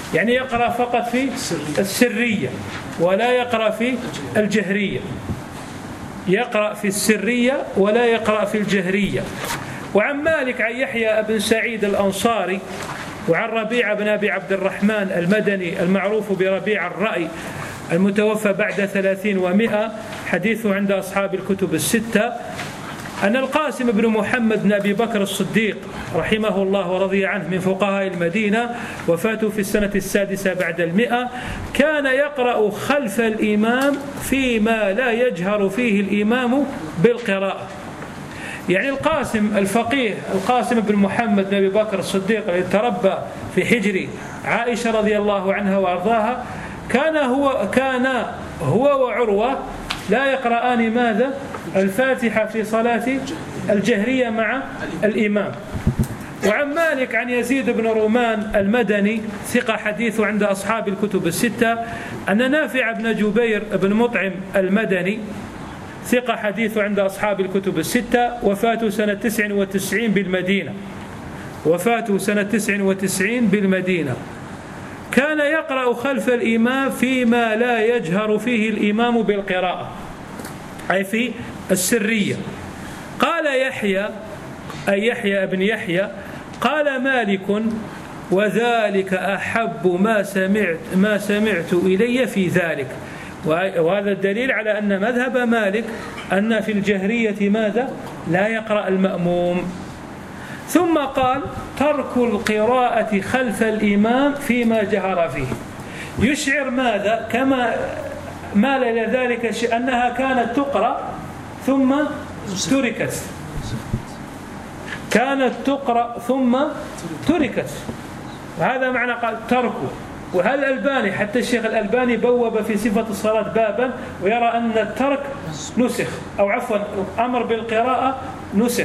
يعني يقرأ فقط في السرية ولا يقرأ في الجهرية، يقرأ في السرية ولا يقرأ في الجهرية. وعن مالك عن يحيى بن سعيد الأنصاري وعن ربيع بن أبي عبد الرحمن المدني المعروف بربيع الرأي المتوفى بعد 30 و100، حديثه عند أصحاب الكتب الستة، أن القاسم بن محمد بن أبي بكر الصديق رحمه الله ورضي عنه من فقهاء المدينة، وفاته في السنة 6 بعد 100، كان يقرأ خلف الإمام فيما لا يجهر فيه الإمام بالقراءة. يعني القاسم الفقيه القاسم بن محمد بن أبي بكر الصديق الذي تربى في حجر عائشة رضي الله عنها وأرضاها، كان هو وعروة لا يقرآن ماذا؟ الفاتحة في صلاة الجهرية مع الإمام. وعن مالك عن يزيد بن رومان المدني ثقة حديث عند أصحاب الكتب الستة، أن نافع بن جبير بن مطعم المدني ثقة حديث عند أصحاب الكتب الستة، وفاته سنة 99 بالمدينة، وفاته سنة 99 بالمدينة، كان يقرأ خلف الإمام فيما لا يجهر فيه الإمام بالقراءة، أي في السرية. قال يحيى أي يحيى بن يحيى قال مالك وذلك أحب ما سمعت إلي في ذلك. وهذا الدليل على أن مذهب مالك أن في الجهرية ماذا؟ لا يقرأ المأموم. ثم قال ترك القراءة خلف الإمام فيما جهر فيه، يشعر ماذا؟ كما مال إلى ذلك أنها كانت تقرأ ثم تركت، كانت تقرأ ثم تركت، وهذا معنى قال تركوا. وهذا الألباني حتى الشيخ الألباني بوب في صفة الصلاة بابا ويرى أن الترك نسخ، أو عفوا الأمر بالقراءة نسخ.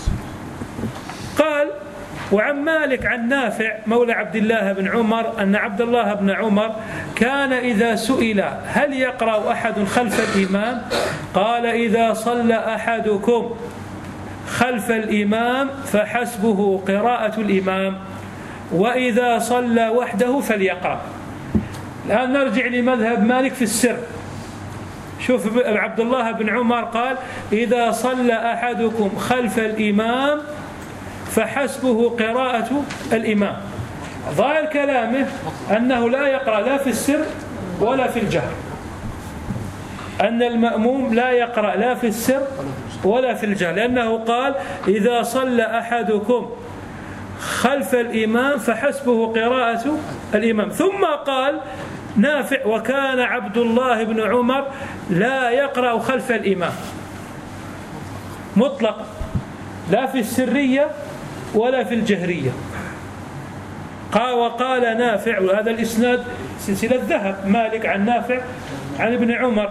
قال وعن مالك عن نافع مولى عبد الله بن عمر أن عبد الله بن عمر كان إذا سئل هل يقرأ أحد خلف الإمام قال إذا صلى أحدكم خلف الإمام فحسبه قراءة الإمام، وإذا صلى وحده فليقرأ. الآن نرجع لمذهب مالك في السر. شوف عبد الله بن عمر قال إذا صلى أحدكم خلف الإمام فحسبه قراءة الإمام. ظاهر كلامه أنه لا يقرأ لا في السر ولا في الجهر، أن المأموم لا يقرأ لا في السر ولا في الجهر، لأنه قال إذا صلى أحدكم خلف الإمام فحسبه قراءة الإمام. ثم قال نافع وكان عبد الله بن عمر لا يقرأ خلف الإمام مطلقا، لا في السرية ولا في الجهرية. وقال نافع، وهذا الإسناد سلسلة ذهب، مالك عن نافع عن ابن عمر،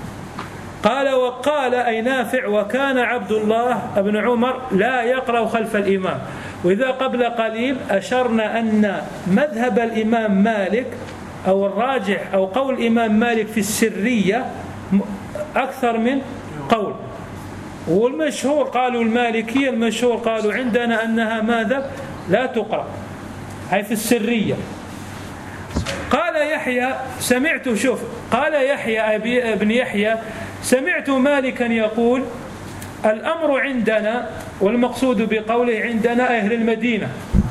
وقال أي نافع وكان عبد الله بن عمر لا يقرأ خلف الإمام. وإذا قبل قليل أشرنا أن مذهب الإمام مالك أو الراجح أو قول الإمام مالك في السرية أكثر من قول، والمشهور قالوا المالكية المشهور قالوا عندنا أنها ماذا؟ لا تقرأ، هي في السرية. قال يحيى سمعت، شوف قال يحيى ابن يحيى سمعت مالكا يقول الأمر عندنا، والمقصود بقوله عندنا أهل المدينة،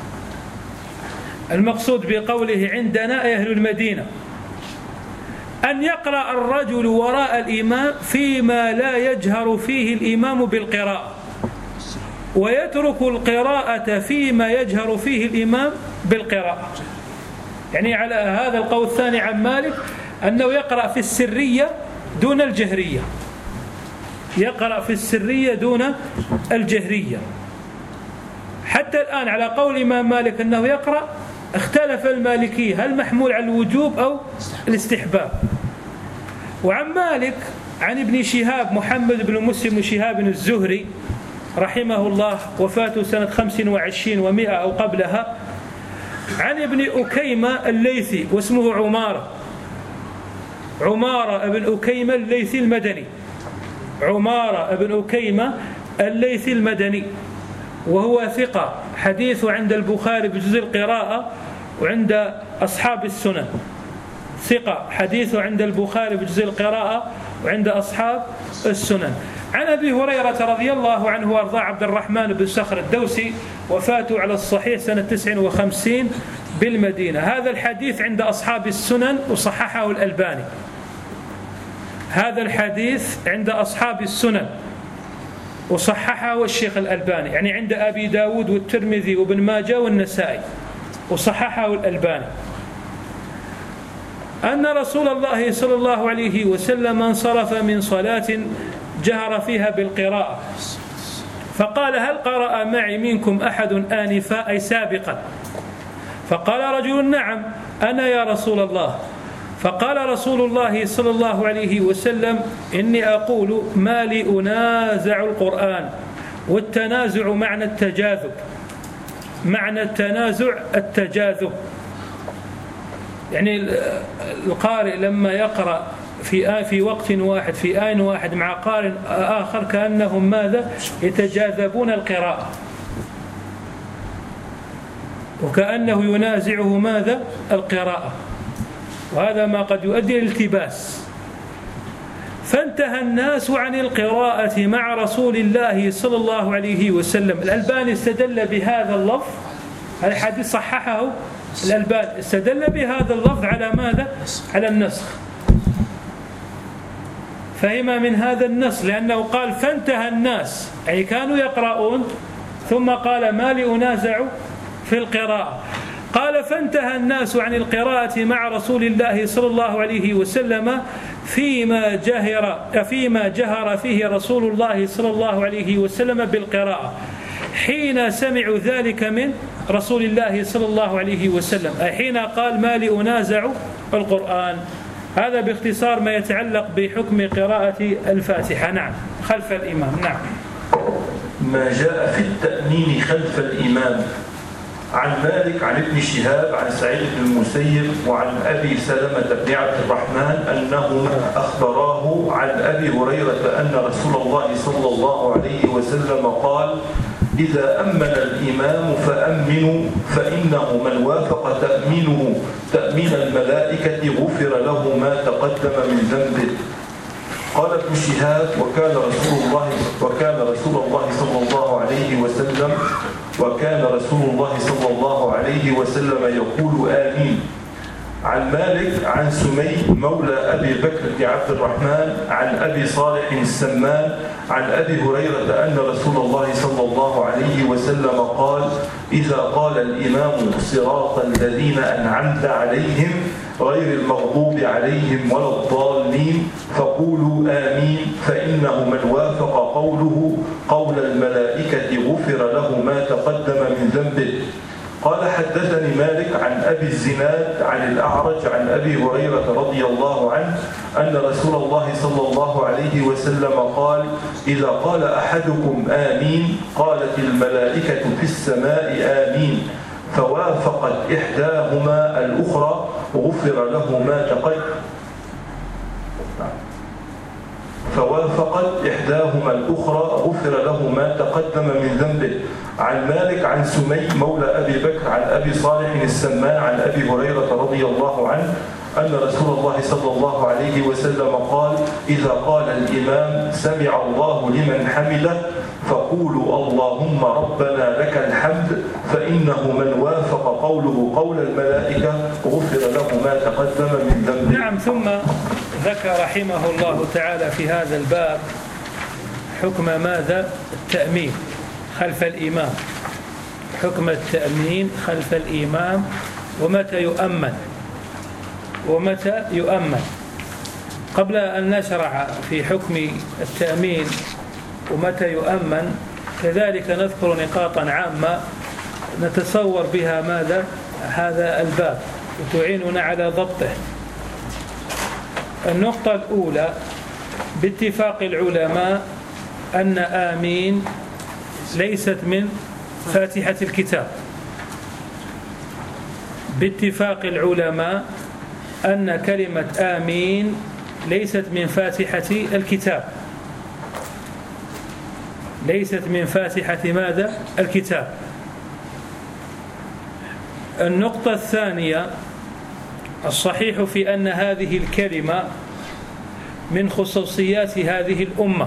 المقصود بقوله عندنا أهل المدينة، أن يقرأ الرجل وراء الإمام فيما لا يجهر فيه الإمام بالقراءة، ويترك القراءة فيما يجهر فيه الإمام بالقراءة. يعني على هذا القول الثاني عن مالك أنه يقرأ في السرية دون الجهرية، يقرأ في السرية دون الجهرية. حتى الآن على قول الإمام مالك أنه يقرأ، اختلف المالكية هل محمول على الوجوب أو الاستحباب. وعن مالك عن ابن شهاب محمد بن مسلم بن شهاب الزهري رحمه الله، وفاته سنة 25 و100 أو قبلها، عن ابن أكيمة الليثي واسمه عمارة ابن أكيمة الليثي المدني، عمارة ابن أكيمة الليثي المدني، وهو ثقة، حديثه عند البخاري بجزء القراءة وعند أصحاب السنن، ثقة، حديثه عند البخاري بجزء القراءة وعند أصحاب السنن. عن أبي هريرة رضي الله عنه وأرضاه عبد الرحمن بن صخر الدوسي، وفاته على الصحيح سنة 59 بالمدينة. هذا الحديث عند أصحاب السنن وصححه الألباني. هذا الحديث عند أصحاب السنن وصححه الشيخ الألباني، يعني عند أبي داود والترمذي وابن ماجه والنسائي، وصححه الألباني. أن رسول الله صلى الله عليه وسلم انصرف من صلاة جهر فيها بالقراءة، فقال: هل قرأ معي منكم أحد آنفا أي سابقا؟ فقال رجل: نعم أنا يا رسول الله. فقال رسول الله صلى الله عليه وسلم: إني أقول ما لي أنازع القرآن. والتنازع معنى التجاذب، معنى التنازع التجاذب، يعني القارئ لما يقرأ في وقت واحد في آن واحد مع قارئ آخر كأنهم ماذا؟ يتجاذبون القراءة، وكأنه ينازعه ماذا؟ القراءة، وهذا ما قد يؤدي الالتباس. فانتهى الناس عن القراءة مع رسول الله صلى الله عليه وسلم. الألباني استدل بهذا اللفظ، هذا الحديث صححه الألباني، استدل بهذا اللفظ على ماذا؟ على النسخ. فهم من هذا النص، لأنه قال فانتهى الناس، يعني كانوا يقرؤون، ثم قال ما لي أنازع في القراءة. قال فانتهى الناس عن القراءة مع رسول الله صلى الله عليه وسلم فيما جهر فيه رسول الله صلى الله عليه وسلم بالقراءة، حين سمعوا ذلك من رسول الله صلى الله عليه وسلم، أي حين قال ما لي أنازع القرآن. هذا باختصار ما يتعلق بحكم قراءة الفاتحة. نعم، خلف الإمام. نعم. ما جاء في التأمين خلف الإمام. عن مالك عن ابن شهاب عن سعيد بن المسيب وعن أبي سلمة بن عبد الرحمن أنهم أخبراه عن أبي هريرة أن رسول الله صلى الله عليه وسلم قال: إذا أمن الإمام فأمنوا، فإنه من وافق تأمينه تأمين الملائكة غفر له ما تقدم من ذنبه. قال ابن شهاب: وكان رسول الله صلى الله عليه وسلم يقول آمين. عن مالك عن سمي مولى أبي بكر بن عبد الرحمن عن أبي صالح السمان عن أبي هريرة أن رسول الله صلى الله عليه وسلم قال: إذا قال الإمام صراط الذين أنعمت عليهم غير المغضوب عليهم ولا الضالين فقولوا آمين، فإنه من وافق قوله قول الملائكة غفر له ما تقدم من ذنبه. قال: حدثني مالك عن أبي الزناد عن الأعرج عن أبي هريرة رضي الله عنه أن رسول الله صلى الله عليه وسلم قال: إذا قال أحدكم آمين قالت الملائكة في السماء آمين، فوافقت إحداهما الأخرى غفر له ما تقدم من ذنبه. عن مالك عن سمي مولى أبي بكر عن أبي صالح السمان عن أبي هريرة رضي الله عنه أن رسول الله صلى الله عليه وسلم قال: إذا قال الإمام سمع الله لمن حمده فقولوا اللهم ربنا لك الحمد، فإنه من وافق قوله قول الملائكة غفر له ما تقدم من ذنبه. نعم. ثم ذكر رحمه الله تعالى في هذا الباب حكم ماذا؟ التأمين خلف الإمام، حكم التأمين خلف الإمام ومتى يؤمن. قبل أن نشرع في حكم التأمين ومتى يؤمن، كذلك نذكر نقاطا عامة نتصور بها ماذا؟ هذا الباب وتعيننا على ضبطه. النقطة الأولى: باتفاق العلماء أن آمين ليست من فاتحة الكتاب. باتفاق العلماء أن كلمة آمين ليست من فاتحة الكتاب، ليست من فاتحة ماذا؟ الكتاب. النقطة الثانية: الصحيح في أن هذه الكلمة من خصوصيات هذه الأمة،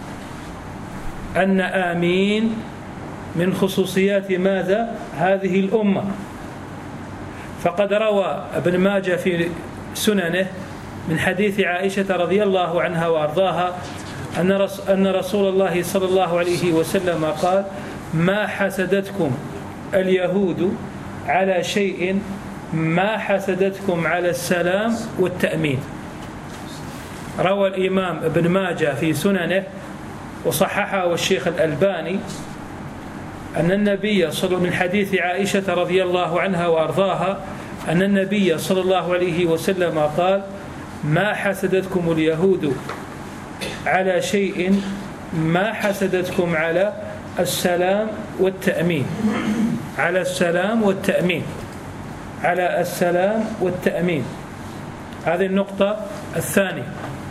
أن آمين من خصوصيات ماذا؟ هذه الأمة. فقد روى ابن ماجه في سننه من حديث عائشة رضي الله عنها وأرضاها أن رسول الله صلى الله عليه وسلم قال: ما حسدتكم اليهود على شيء ما حسدتكم على السلام والتأمين. روى الإمام ابن ماجه في سننه وصححه الشيخ الألباني أن النبي من حديث عائشة رضي الله عنها وأرضاها أن النبي صلى الله عليه وسلم قال: ما حسدتكم اليهود على شيء ما حسدتكم على السلام والتأمين. على السلام والتأمين، على السلام والتأمين. هذه النقطة الثانية.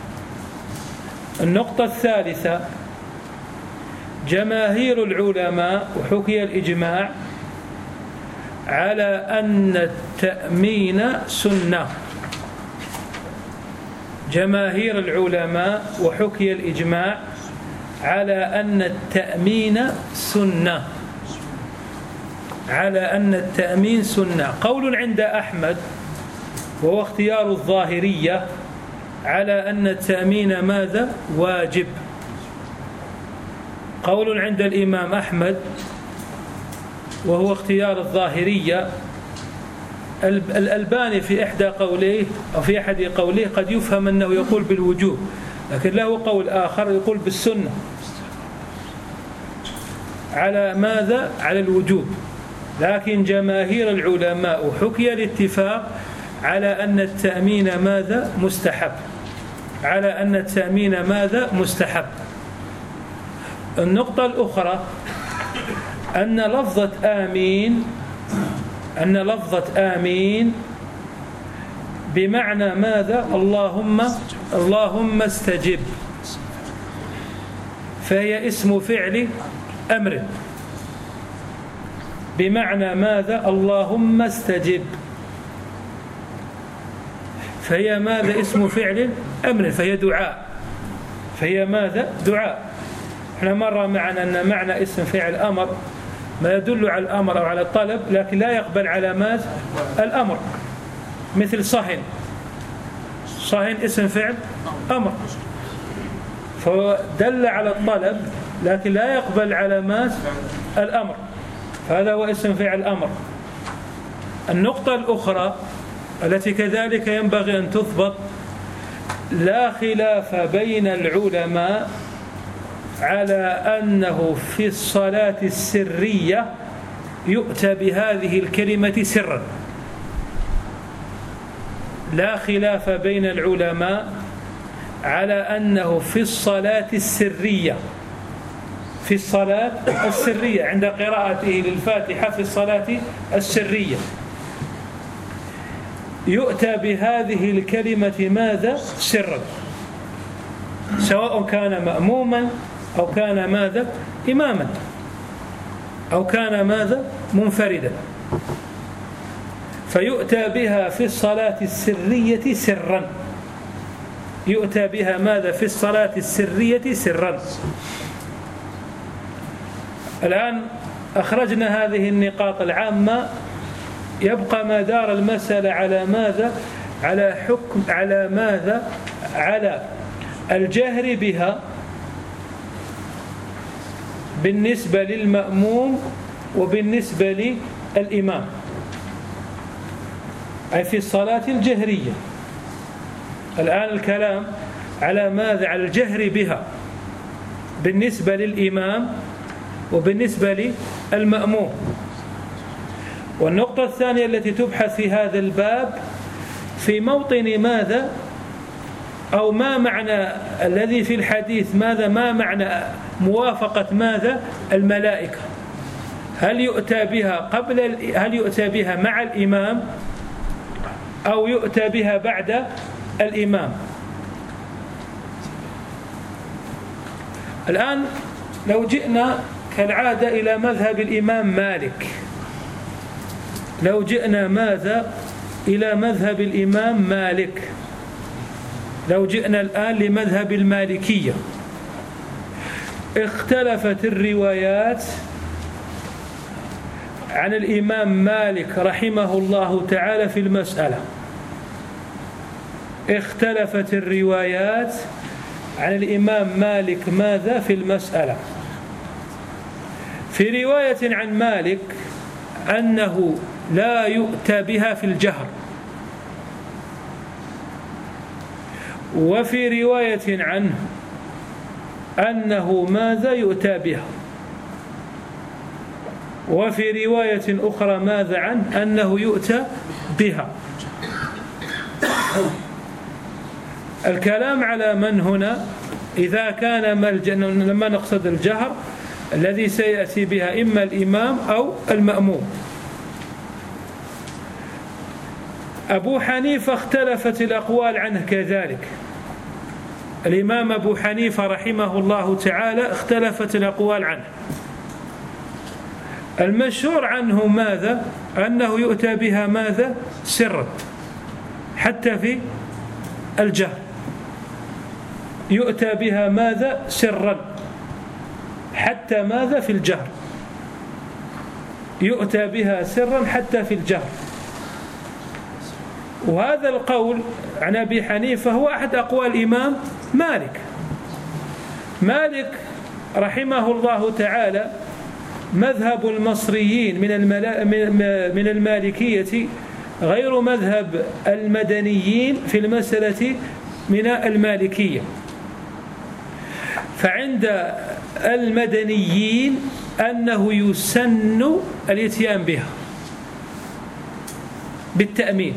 النقطة الثالثة: جماهير العلماء وحكي الإجماع على أن التأمين سنة. جماهير العلماء وحكي الإجماع على أن التأمين سنة، على أن التأمين سنة. قول عند أحمد وهو اختيار الظاهرية على أن التأمين ماذا؟ واجب. قول عند الإمام أحمد وهو اختيار الظاهرية. الألباني في إحدى قوليه أو في أحد قوليه قد يفهم أنه يقول بالوجوب، لكن له قول آخر يقول بالسنة. على ماذا؟ على الوجوب. لكن جماهير العلماء حكي الاتفاق على أن التأمين ماذا؟ مستحب. على أن التأمين ماذا؟ مستحب. النقطة الأخرى أن لفظة آمين بمعنى ماذا؟ اللهم استجب، فهي اسم فعل أمر بمعنى ماذا؟ اللهم استجب، فهي ماذا؟ اسم فعل أمر، فهي دعاء. فهي ماذا؟ دعاء. احنا مر معنا أن معنى اسم فعل أمر ما يدل على الأمر أو على الطلب، لكن لا يقبل علامات الأمر، مثل صهن. صهن اسم فعل أمر، فدل على الطلب لكن لا يقبل علامات الأمر، فهذا هو اسم فعل أمر. النقطة الأخرى التي كذلك ينبغي أن تضبط: لا خلاف بين العلماء على أنه في الصلاة السرية يؤتى بهذه الكلمة سرا. لا خلاف بين العلماء على أنه في الصلاة السرية، في الصلاة السرية عند قراءته للفاتحة في الصلاة السرية يؤتى بهذه الكلمة ماذا؟ سرا، سواء كان مأموما أو كان ماذا؟ إماما، أو كان ماذا؟ منفردا. فيؤتى بها في الصلاة السرية سرا. يؤتى بها ماذا؟ في الصلاة السرية سرا. الآن أخرجنا هذه النقاط العامة، يبقى ما دار المسألة على ماذا؟ على حكم، على ماذا؟ على الجهر بها بالنسبة للمأموم وبالنسبة للإمام، أي في الصلاة الجهرية. الآن الكلام على ماذا؟ على الجهر بها بالنسبة للإمام وبالنسبة للمأموم. والنقطة الثانية التي تبحث في هذا الباب في موطن ماذا؟ أو ما معنى الذي في الحديث ماذا؟ ما معنى موافقة ماذا؟ الملائكة. هل يؤتى بها هل يؤتى بها مع الإمام أو يؤتى بها بعد الإمام؟ الآن لو جئنا كالعادة إلى مذهب الإمام مالك، لو جئنا ماذا إلى مذهب الإمام مالك. لو جئنا الآن لمذهب المالكية، اختلفت الروايات عن الإمام مالك رحمه الله تعالى في المسألة. اختلفت الروايات عن الإمام مالك ماذا في المسألة؟ في رواية عن مالك أنه لا يؤتى بها في الجهر، وفي رواية عنه أنه ماذا يؤتى بها، وفي رواية أخرى ماذا عنه أنه يؤتى بها. الكلام على من هنا؟ إذا كان لما نقصد الجهر الذي سيأتي بها إما الإمام أو المأموم. أبو حنيفة اختلفت الأقوال عنه كذلك. الإمام أبو حنيفة رحمه الله تعالى اختلفت الأقوال عنه. المشهور عنه ماذا؟ أنه يؤتى بها ماذا؟ سرا، حتى في الجهر يؤتى بها ماذا؟ سرا، حتى ماذا؟ في الجهر يؤتى بها سرا حتى في الجهر. وهذا القول عن أبي حنيفة هو أحد أقوال الإمام مالك. مالك رحمه الله تعالى مذهب المصريين من المالكية غير مذهب المدنيين في المسألة من المالكية. فعند المدنيين أنه يسن الاتيان بها بالتأمين،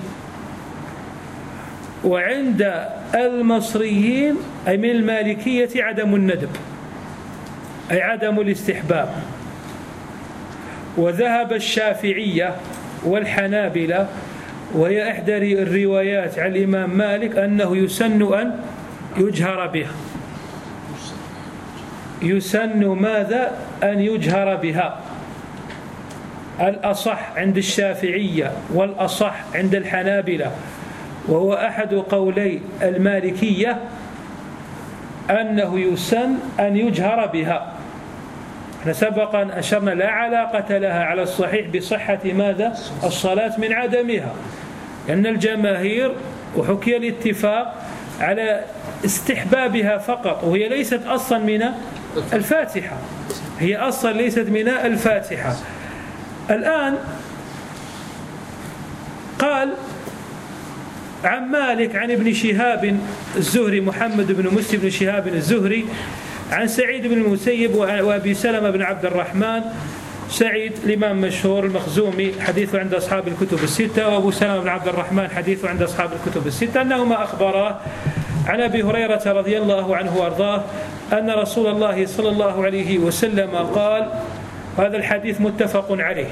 وعند المصريين أي من المالكية عدم الندب، أي عدم الاستحباب. وذهب الشافعية والحنابلة، وهي إحدى الروايات عن الإمام مالك، أنه يسن أن يجهر بها. يسن ماذا؟ أن يجهر بها. الأصح عند الشافعية والأصح عند الحنابلة، وهو أحد قولي المالكية، أنه يسن أن يجهر بها. سبقا أشرنا لا علاقة لها على الصحيح بصحة ماذا؟ الصلاة من عدمها، لأن الجماهير وحكي الاتفاق على استحبابها فقط، وهي ليست أصلا من الفاتحة، هي أصلا ليست من الفاتحة. الآن قال عن مالك عن ابن شهاب الزهري، محمد بن مسلم بن شهاب الزهري، عن سعيد بن المسيب وأبي سلمة بن عبد الرحمن. سعيد الإمام مشهور المخزومي حديثه عند أصحاب الكتب الستة، وأبو سلمة بن عبد الرحمن حديثه عند أصحاب الكتب الستة، أنهما أخبراه عن أبي هريرة رضي الله عنه وأرضاه أن رسول الله صلى الله عليه وسلم قال، هذا الحديث متفق عليه: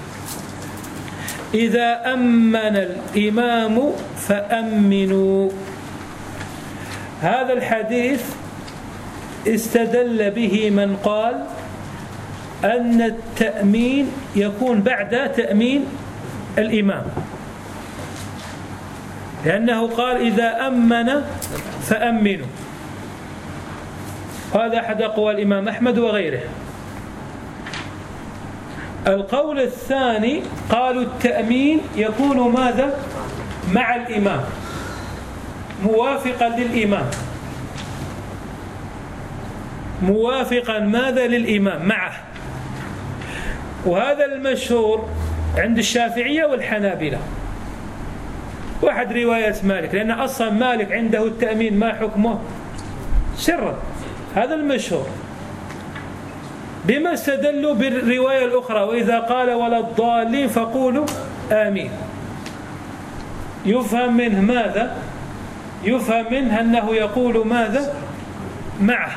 إذا أمن الإمام فأمنوا. هذا الحديث استدل به من قال أن التأمين يكون بعد تأمين الإمام، لأنه قال إذا أمن فأمنوا. هذا أحد أقوال الإمام أحمد وغيره. القول الثاني قالوا التأمين يكون ماذا؟ مع الإمام، موافقا للإمام، موافقا ماذا؟ للإمام، معه. وهذا المشهور عند الشافعية والحنابلة، واحد رواية مالك، لأن أصلا مالك عنده التأمين ما حكمه؟ سرا. هذا المشهور. بما استدلوا بالرواية الأخرى: وإذا قال ولا الضالين فقولوا آمين. يفهم منه ماذا؟ يفهم منه أنه يقول ماذا؟ معه.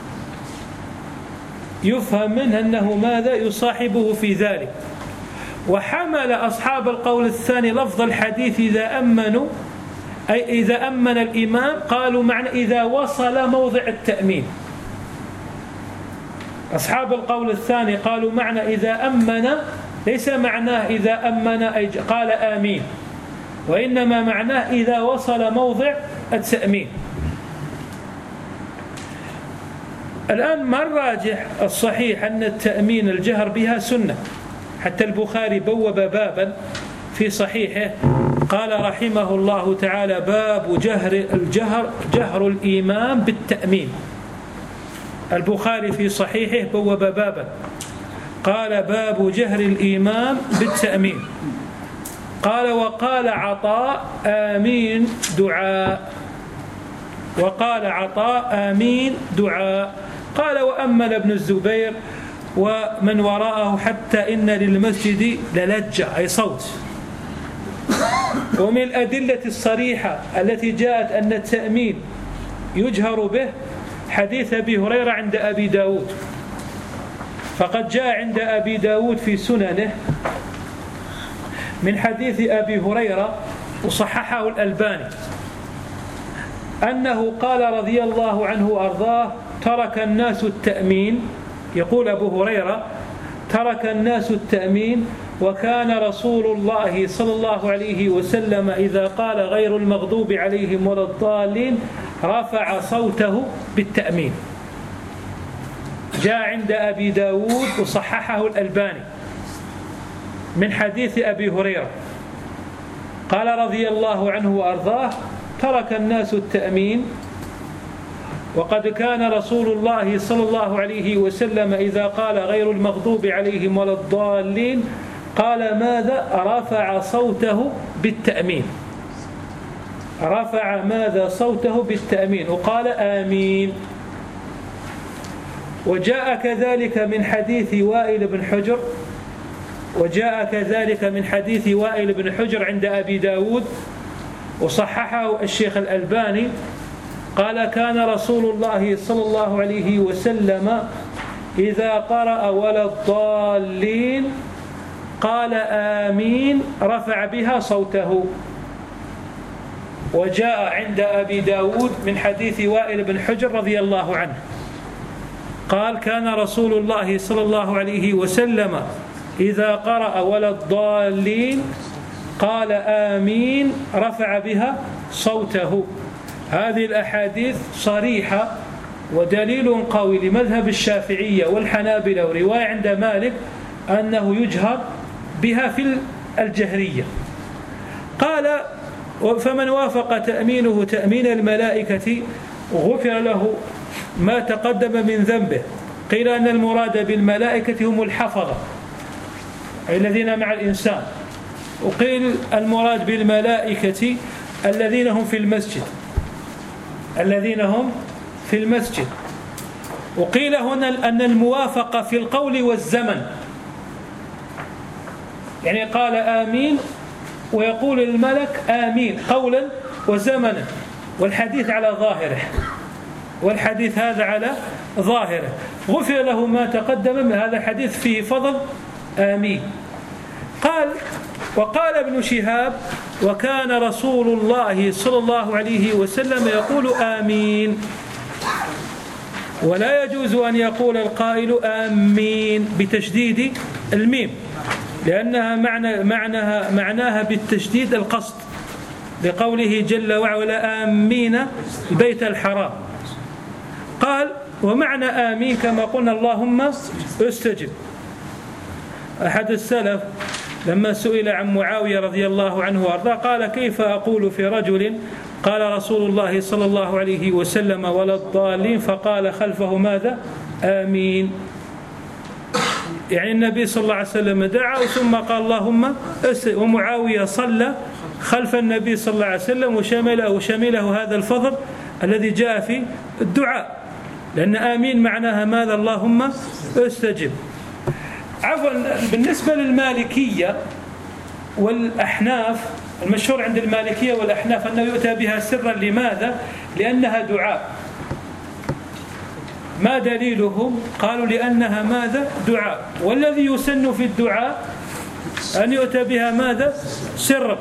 يفهم منه أنه ماذا؟ يصاحبه في ذلك. وحمل أصحاب القول الثاني لفظ الحديث إذا أمنوا، أي إذا أمن الإمام، قالوا معنى إذا وصل موضع التأمين. أصحاب القول الثاني قالوا معنى إذا أمن ليس معناه إذا أمن أي قال آمين، وإنما معناه إذا وصل موضع التأمين. الآن ما الراجح؟ الصحيح أن التأمين الجهر بها سنة، حتى البخاري بوب بابا في صحيحه قال رحمه الله تعالى: باب جهر الإمام بالتأمين. البخاري في صحيحه بوب بابا قال: باب جهر الإمام بالتأمين. قال: وقال عطاء: آمين دعاء. وقال عطاء: آمين دعاء. قال: وأمل ابن الزبير ومن وراءه حتى إن للمسجد للجة، أي صوت. ومن الأدلة الصريحة التي جاءت أن التأمين يجهر به حديث أبي هريرة عند أبي داود، فقد جاء عند أبي داود في سننه من حديث أبي هريرة وصححه الألباني أنه قال رضي الله عنه وأرضاه: ترك الناس التأمين. يقول أبو هريرة: ترك الناس التأمين، وكان رسول الله صلى الله عليه وسلم إذا قال غير المغضوب عليهم ولا الضالين رفع صوته بالتأمين. جاء عند أبي داود وصححه الألباني من حديث أبي هريرة قال رضي الله عنه وأرضاه: ترك الناس التأمين، وقد كان رسول الله صلى الله عليه وسلم إذا قال غير المغضوب عليهم ولا الضالين قال ماذا؟ رفع صوته بالتأمين. رفع ماذا؟ صوته بالتأمين، وقال آمين. وجاء كذلك من حديث وائل بن حجر، عند أبي داود وصححه الشيخ الألباني قال: كان رسول الله صلى الله عليه وسلم إذا قرأ ولا الضالين قال آمين رفع بها صوته. وجاء عند أبي داود من حديث وائل بن حجر رضي الله عنه قال: كان رسول الله صلى الله عليه وسلم إذا قرأ ولا الضالين قال آمين رفع بها صوته. هذه الأحاديث صريحة ودليل قوي لمذهب الشافعية والحنابلة ورواية عند مالك أنه يجهر بها في الجهرية. قال: فمن وافق تأمينه تأمين الملائكة غفر له ما تقدم من ذنبه. قيل أن المراد بالملائكة هم الحفظة الذين مع الإنسان، وقيل المراد بالملائكة الذين هم في المسجد، وقيل هنا أن الموافقة في القول والزمن، يعني قال آمين ويقول الملك آمين قولا وزمنا، والحديث هذا على ظاهره. غفر له ما تقدم من هذا الحديث فيه فضل آمين. وقال ابن شهاب: وكان رسول الله صلى الله عليه وسلم يقول آمين، ولا يجوز أن يقول القائل آمين بتشديد الميم، لأنها معناها بالتشديد القصد، لقوله جل وعلا آمين البيت الحرام. قال: ومعنى آمين كما قلنا اللهم استجب. أحد السلف لما سئل عن معاوية رضي الله عنه وارضاه قال: كيف أقول في رجل قال رسول الله صلى الله عليه وسلم ولا الضالين فقال خلفه ماذا؟ آمين. يعني النبي صلى الله عليه وسلم دعا ثم قال اللهم استجب، ومعاوية صلى خلف النبي صلى الله عليه وسلم وشمله هذا الفضل الذي جاء في الدعاء، لأن آمين معناها ماذا؟ اللهم استجب. عفوا، بالنسبة للمالكية والأحناف، المشهور عند المالكية والأحناف أنه يؤتى بها سرا. لماذا؟ لأنها دعاء. ما دليلهم؟ قالوا لأنها ماذا؟ دعاء، والذي يسن في الدعاء أن يؤتى بها ماذا؟ سرا.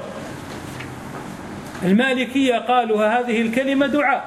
المالكية قالوا هذه الكلمة دعاء،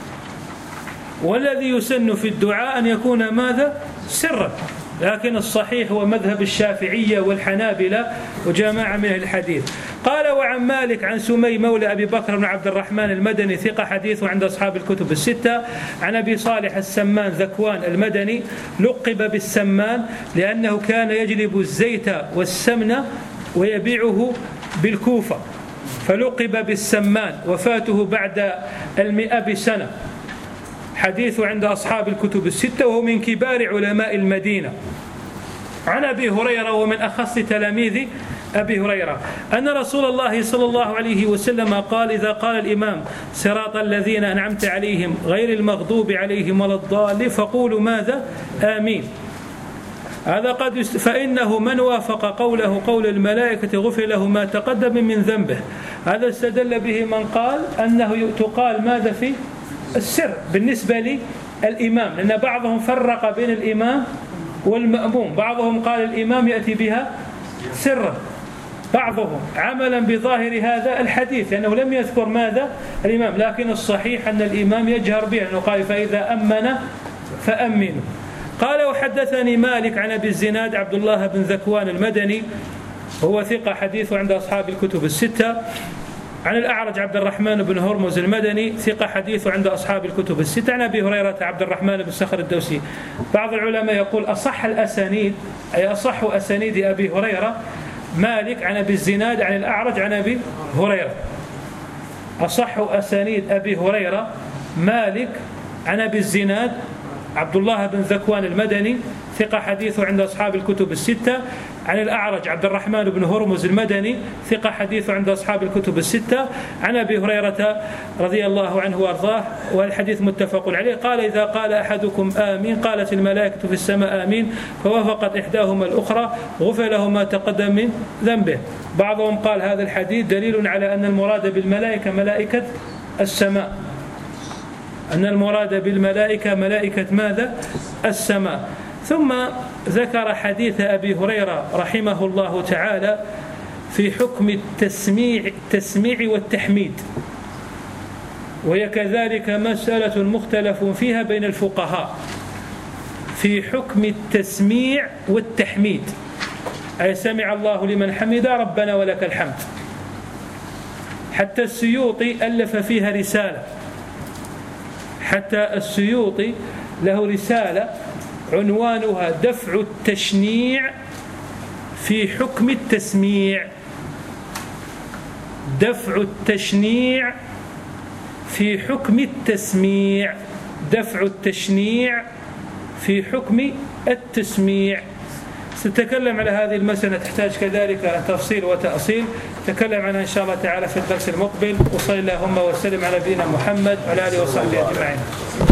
والذي يسن في الدعاء أن يكون ماذا؟ سرا. لكن الصحيح هو مذهب الشافعية والحنابلة وجماعة من الحديث. قال: وعن مالك عن سمي مولى أبي بكر بن عبد الرحمن المدني ثقة حديثه عند أصحاب الكتب الستة. عن أبي صالح السمان ذكوان المدني لقب بالسمان لأنه كان يجلب الزيت والسمن ويبيعه بالكوفة فلقب بالسمان. وفاته بعد 100 بسنة. حديثه عند أصحاب الكتب الستة وهو من كبار علماء المدينة. عن أبي هريرة ومن أخص تلاميذ أبي هريرة أن رسول الله صلى الله عليه وسلم قال: إذا قال الإمام صراط الذين أنعمت عليهم غير المغضوب عليهم ولا الضالين فقولوا ماذا؟ آمين. هذا قد فإنه من وافق قوله قول الملائكة غفر له ما تقدم من ذنبه. هذا استدل به من قال أنه تقال ماذا في السر بالنسبة للإمام، لأن بعضهم فرق بين الإمام والمأموم، بعضهم قال الإمام يأتي بها سرا، بعضهم عملا بظاهر هذا الحديث لأنه لم يذكر ماذا الإمام، لكن الصحيح أن الإمام يجهر به لأنه قال: فإذا أمن فأمنوا. قال: وحدثني مالك عن أبي الزناد عبد الله بن ذكوان المدني هو ثقة حديثه عند أصحاب الكتب الستة. عن الأعرج عبد الرحمن بن هرمز المدني ثقة حديثه عند أصحاب الكتب الستة. عن أبي هريرة عبد الرحمن بن صخر الدوسي. بعض العلماء يقول أصح الأسانيد أي أصح أسانيد أبي هريرة مالك عن أبي الزناد عن الأعرج عن أبي هريرة. أصح أسانيد أبي هريرة مالك عن أبي الزناد عبد الله بن ذكوان المدني ثقة حديثه عند أصحاب الكتب الستة. عن الأعرج عبد الرحمن بن هرمز المدني ثقة حديثه عند أصحاب الكتب الستة. عن أبي هريرة رضي الله عنه وارضاه والحديث متفق عليه قال: إذا قال أحدكم آمين قالت الملائكة في السماء آمين فوافقت إحداهما الأخرى غفر له ما تقدم من ذنبه. بعضهم قال هذا الحديث دليل على أن المراد بالملائكة ملائكة السماء، أن المراد بالملائكة ملائكة ماذا؟ السماء. ثم ذكر حديث أبي هريرة رحمه الله تعالى في حكم التسميع والتحميد، وهي كذلك مسألة مختلف فيها بين الفقهاء في حكم التسميع والتحميد، أي سمع الله لمن حمد ربنا ولك الحمد. حتى السيوطي ألف فيها رسالة، حتى السيوطي له رسالة عنوانها دفع التشنيع في حكم التسميع. دفع التشنيع في حكم التسميع، دفع التشنيع في حكم التسميع. ستتكلم على هذه المسألة، تحتاج كذلك تفصيل وتأصيل، تكلم عنها إن شاء الله تعالى في الدرس المقبل. وصلى اللهم وسلم على نبينا محمد وعلى آله وصحبه أجمعين.